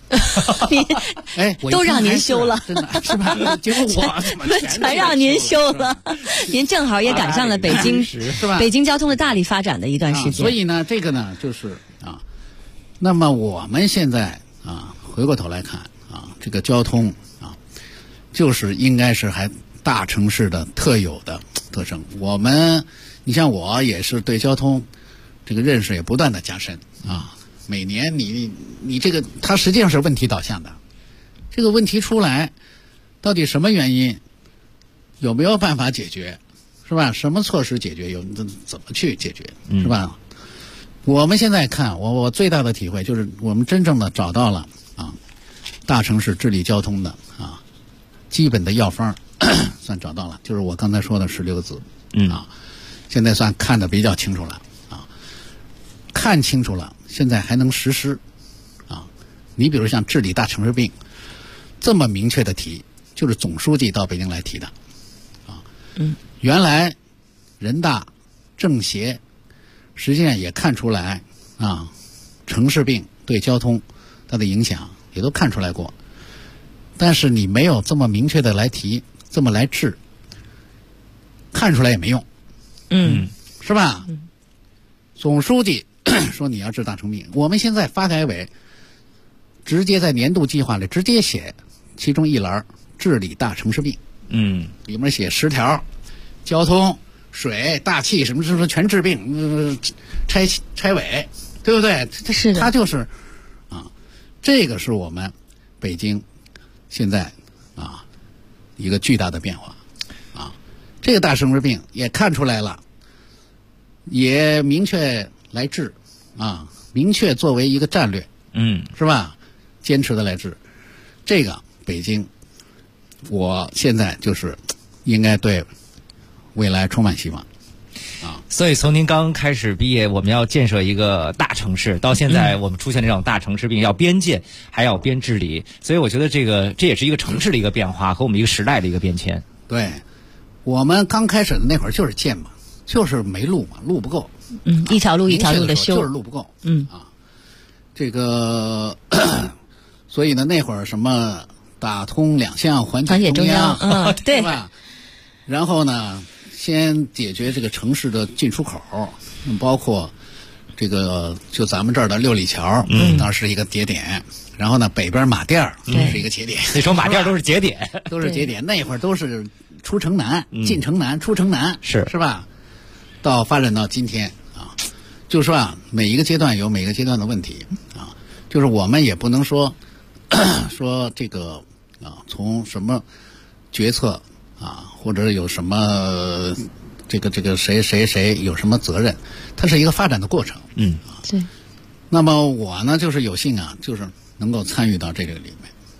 都让您修了， 真的是吧？结果我怎么全让您修了？您正好也赶上了北京是吧？ 北京交通的大力发展的一段时间。 所以呢，这个呢，就是那么我们现在回过头来看这个交通就是应该是还大城市的特有的特征。你像我也是对交通这个认识也不断的加深每年你这个它实际上是问题导向的，这个问题出来到底什么原因，有没有办法解决，是吧？什么措施解决，怎么去解决，是吧？我们现在看我最大的体会就是我们真正的找到了大城市治理交通的基本的药方算找到了，就是我刚才说的16个字现在算看得比较清楚了看清楚了，现在还能实施你比如像治理大城市病这么明确的提，就是总书记到北京来提的原来人大政协实际上也看出来城市病对交通它的影响也都看出来过，但是你没有这么明确的来提，这么来治，看出来也没用是吧？总书记说你要治大城市病，我们现在发改委直接在年度计划里直接写其中一栏治理大城市病里面写10条，交通水大气什么全治病拆违，对不对？ 是的， 它就是这个是我们北京现在一个巨大的变化这个大城市病也看出来了，也明确来治明确作为一个战略是吧？坚持的来治这个北京，我现在就是应该对未来充满希望所以从您刚开始毕业，我们要建设一个大城市，到现在我们出现这种大城市病，要边建还要边治理，所以我觉得这也是一个城市的一个变化和我们一个时代的一个变迁。 对，我们刚开始的那会儿就是建嘛，就是没路嘛，路不够一条路一条路的修， 就是路不够这个所以呢那会儿什么打通2项环铁中央对吧？然后呢先解决这个城市的进出口，包括这个就咱们这儿的6里桥当时是一个节点，然后呢北边马甸是一个节点， 那时候马甸都是节点都是节点，那会儿都是出城难进城难出城难是吧？到发展到今天就是说每一个阶段有每个阶段的问题就是我们也不能说这个从什么决策或者有什么这个谁有什么责任，它是一个发展的过程对。 那么我呢就是有幸就是能够参与到这个里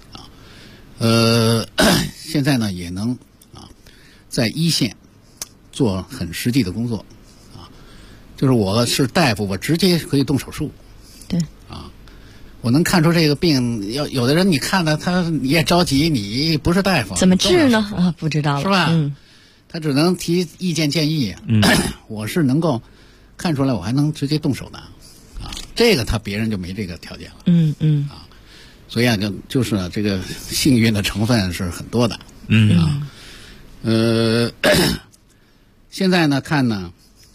面现在呢也能在一线做很实际的工作就是我是大夫，我直接可以动手术对我能看出这个病，有的人你看了他你也着急，你不是大夫怎么治呢不知道了是吧他只能提意见建议我是能够看出来，我还能直接动手的这个别人就没这个条件了所以就是这个幸运的成分是很多的现在呢看呢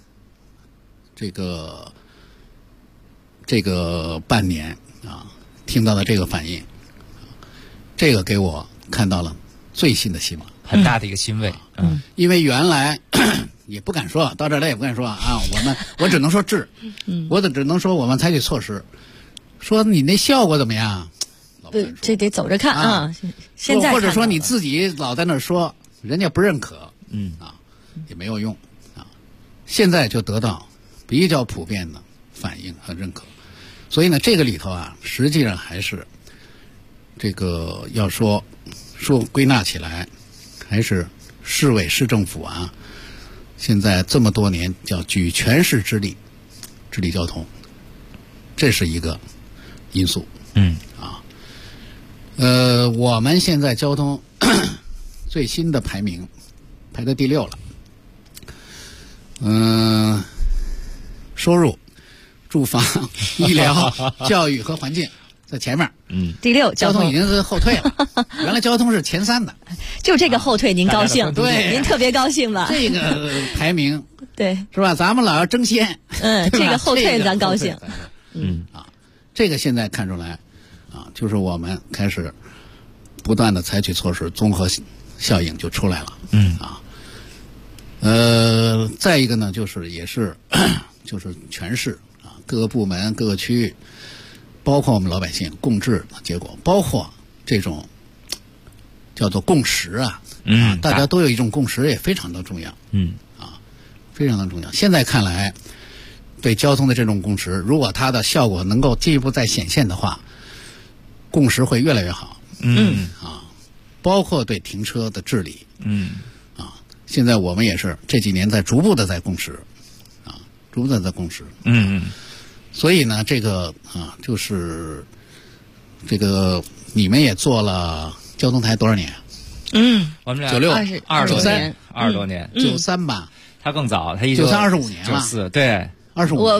这个半年听到的这个反应这个给我看到了最新的希望， 很大的一个欣慰因为原来也不敢说到这儿来也不敢说我只能说治我只能说我们采取措施，说你那效果怎么样这得走着看现在或者说你自己老在那儿说人家不认可也没有用现在就得到比较普遍的反应和认可，所以呢这个里头实际上还是这个要说归纳起来还是市委市政府现在这么多年叫举全市之力治理交通，这是一个因素我们现在交通最新的排名排在第6了收入、住房、医疗、教育和环境， 在前面。 第6， 交通已经是后退了。原来交通是前3的， 就这个后退您高兴？ 对， 您特别高兴吧？ 这个排名对是吧？咱们老要争先， 这个后退咱高兴。 这个现在看出来就是我们开始不断的采取措施，综合效应就出来了。再一个呢，就是也是就是全市各个部门、各个区域，包括我们老百姓共治的结果，包括这种叫做共识大家都有一种共识，也非常的重要。非常的重要。现在看来，对交通的这种共识，如果它的效果能够进一步再显现的话，共识会越来越好。包括对停车的治理。现在我们也是这几年在逐步的在共识，逐步的在共识。所以呢，这个就是这个你们也做了交通台多少年？ 我们俩 96、 20多年 ，93吧。 他更早，他 93、25年了。 94，对 ，25。 我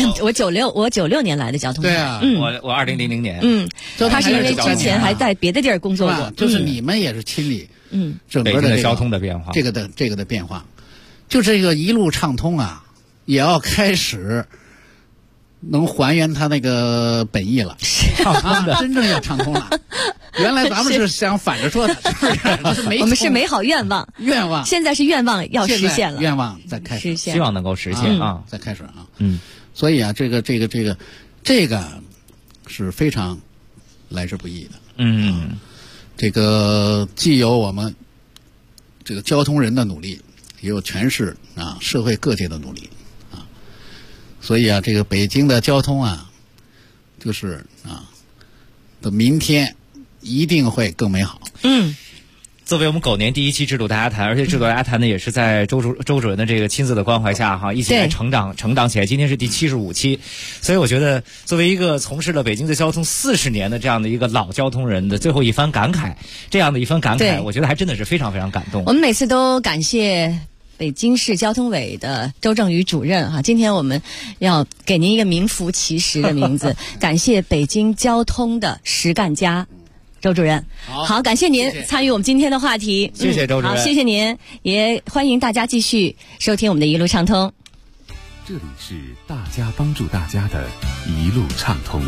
96年来的交通台。 对啊， 我2000年。 他是因为之前还在别的地儿工作过。 就是你们也是亲历整个的交通的变化， 这个的变化，就这个一路畅通也要开始能还原它那个本意了，真正要畅通了。原来咱们是想反着说的，是不是？ 我们是美好愿望，现在是愿望要实现了， 愿望在开始， 希望能够实现在开始所以这个是非常来之不易的。这个既有我们这个交通人的努力，也有全市社会各界的努力所以这个北京的交通就是的明天一定会更美好。 作为我们狗年第1期制度大家谈，而且制度大家谈呢也是在周主任的这个亲自的关怀下一起来成长起来。今天是第75期，所以我觉得作为一个从事了北京的交通40年的这样的一个老交通人的最后一番感慨，我觉得还真的是非常非常感动。 我们每次都感谢北京市交通委的周正宇主任今天我们要给您一个名副其实的名字，感谢北京交通的实干家周主任。好，感谢您参与我们今天的话题。 谢谢周主任。 好，谢谢您，也欢迎大家继续收听我们的一路畅通。 这里是大家帮助大家的一路畅通。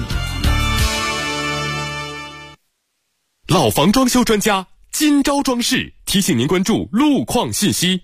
老房装修专家金招装饰提醒您关注路况信息。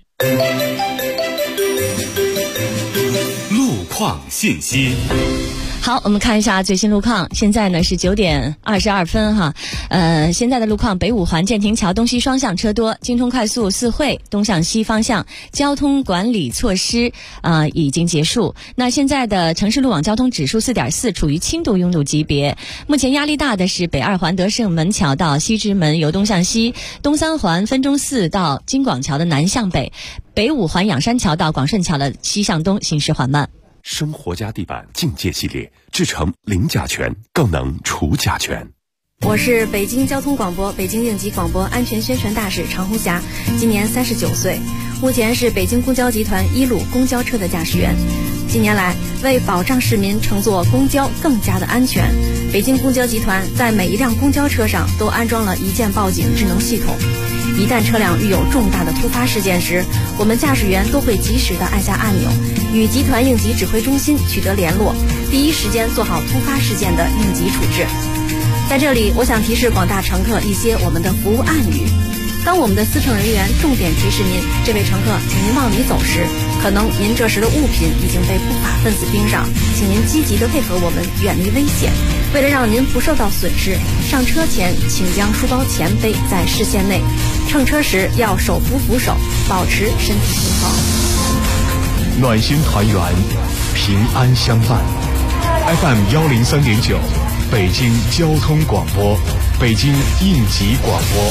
路况信息。 好，我们看一下最新路况。现在呢是9点22分现在的路况，北五环建亭桥东西双向车多，京通快速四惠东向西方向交通管理措施已经结束。那现在的城市路网交通指数4.4，处于轻度拥堵级别。目前压力大的是北2环德胜门桥到西直门由东向西，东3环分钟寺到京广桥的南向北，北5环仰山桥到广顺桥的西向东行驶缓慢。 生活家地板境界系列，制成零甲醛，更能除甲醛。 我是北京交通广播北京应急广播安全宣传大使常红霞，今年39岁，目前是北京公交集团1路公交车的驾驶员。近年来，为保障市民乘坐公交更加的安全，北京公交集团在每一辆公交车上都安装了一键报警智能系统。一旦车辆遇有重大的突发事件时，我们驾驶员都会及时的按下按钮，与集团应急指挥中心取得联络，第一时间做好突发事件的应急处置。在这里，我想提示广大乘客一些我们的服务暗语。当我们的司乘人员重点提示您，这位乘客，请您往里走时，可能您这时的物品已经被不法分子盯上，请您积极的配合我们，远离危险。为了让您不受到损失，上车前请将书包前背在视线内，乘车时要手扶扶手，保持身体平衡。 暖心团圆，平安相伴。FM103.9，北京交通广播，北京应急广播。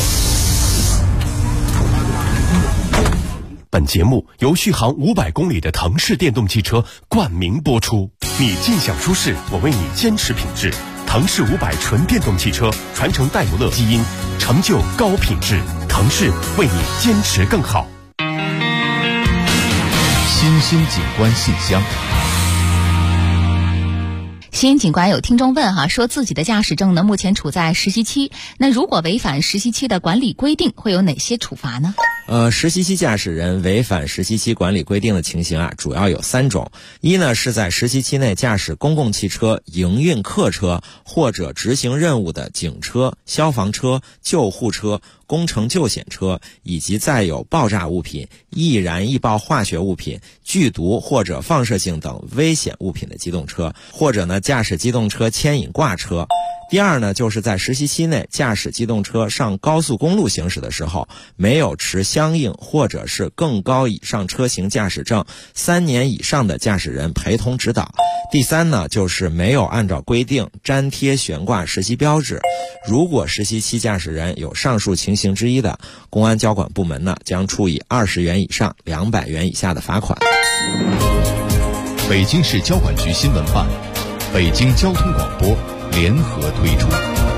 本节目由续航500公里的腾势电动汽车冠名播出。你尽享舒适，我为你坚持品质。腾势500纯电动汽车传承戴姆勒基因，成就高品质。腾势为你坚持更好。 新兴景观信箱。 西安警官有听众问哈，说自己的驾驶证呢目前处在实习期，那如果违反实习期的管理规定，会有哪些处罚呢？ 实习期驾驶人违反实习期管理规定的情形主要有3种。一呢，是在实习期内驾驶公共汽车、营运客车或者执行任务的警车、消防车、救护车、工程救险车，以及载有爆炸物品、易燃易爆化学物品、剧毒或者放射性等危险物品的机动车，或者呢驾驶机动车牵引挂车。第二呢，就是在实习期内驾驶机动车上高速公路行驶的时候，没有持相应或者是更高以上车型驾驶证3年以上的驾驶人陪同指导。第三呢，就是没有按照规定粘贴悬挂实习标志。如果实习期驾驶人有上述情形之一的，公安交管部门呢将处以20元以上200元以下的罚款。 北京市交管局新闻办、北京交通广播联合推出。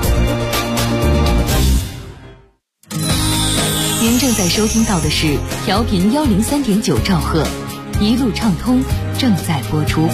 您正在收听到的是调频103.9兆赫，一路畅通正在播出。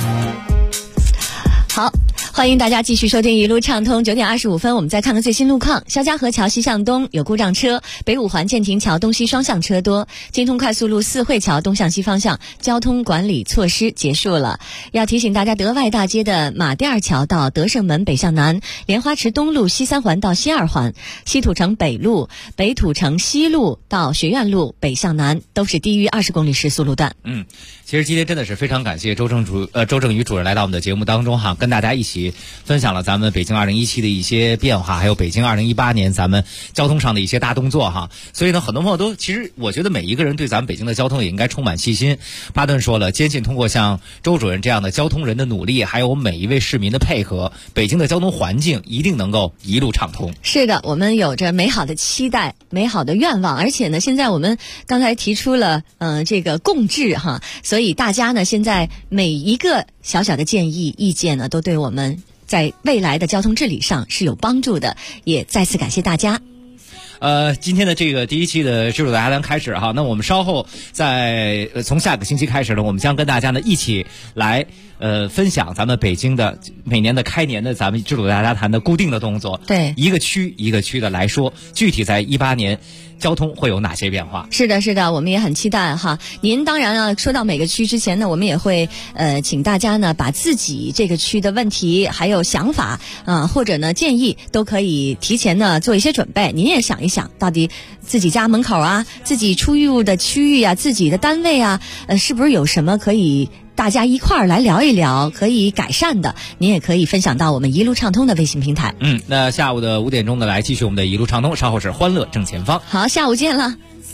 好，欢迎大家继续收听一路畅通。9点25分，我们再看看最新路况。肖家河桥西向东有故障车，北五环建亭桥东西双向车多。京通快速路四惠桥东向西方向交通管理措施结束了。要提醒大家，德外大街的马甸二桥到德胜门北向南，莲花池东路西3环到西2环，西土城北路、北土城西路到学院路北向南都是低于20公里时速路段。 其实今天真的是非常感谢周正宇主任来到我们的节目当中哈，跟大家一起分享了咱们北京2017的一些变化，还有北京2018年咱们交通上的一些大动作哈。所以呢，很多朋友都其实我觉得每一个人对咱们北京的交通也应该充满信心。巴顿说了，坚信通过像周主任这样的交通人的努力，还有每一位市民的配合，北京的交通环境一定能够一路畅通。 是的，我们有着美好的期待、美好的愿望，而且呢，现在我们刚才提出了这个共治哈，所以大家呢现在每一个小小的建议、意见呢，都对我们在未来的交通治理上是有帮助的，也再次感谢大家。 今天的这个第一期的知识大家谈开始哈，那我们稍后从下个星期开始呢，我们将跟大家呢一起来分享咱们北京的每年的开年的咱们知识大家谈的固定的动作， 对， 一个区一个区的来说，具体在18年交通会有哪些变化？ 是的，是的，我们也很期待哈。您当然啊，说到每个区之前呢，我们也会请大家呢把自己这个区的问题还有想法或者呢建议都可以提前呢做一些准备。您也想一想，到底自己家门口啊、自己出入的区域啊、自己的单位啊，是不是有什么可以大家一块儿来聊一聊可以改善的？您也可以分享到我们一路畅通的微信平台。 那下午的5点钟呢，来继续我们的一路畅通，稍后是欢乐正前方。 好，下午见了。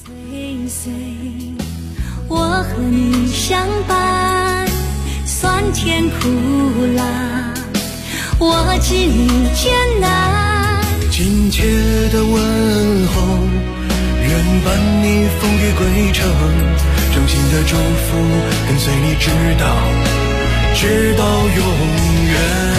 我和你相伴，酸甜苦辣，我知你艰难。 亲切的问候，愿伴你风雨归程，衷心的祝福跟随你直到永远。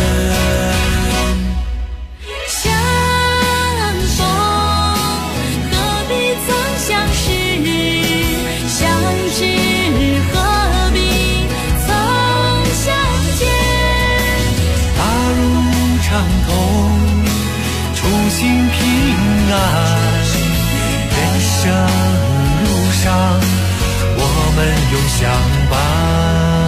相逢何必曾相识，相知何必曾相见。 大路畅通，初心平安，人生路上我们永相伴。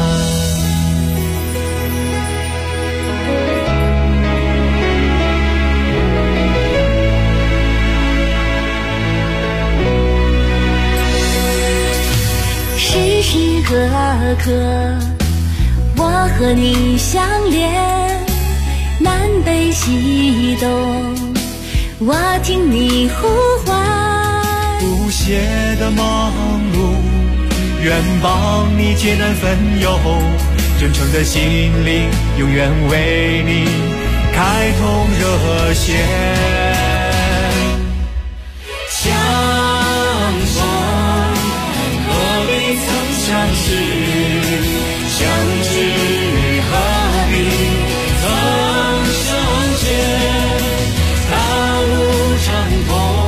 时时刻刻我和你相连，南北西东我听你呼唤。 不懈的忙碌，愿帮你艰难分忧，真诚的心灵永远为你开通热线。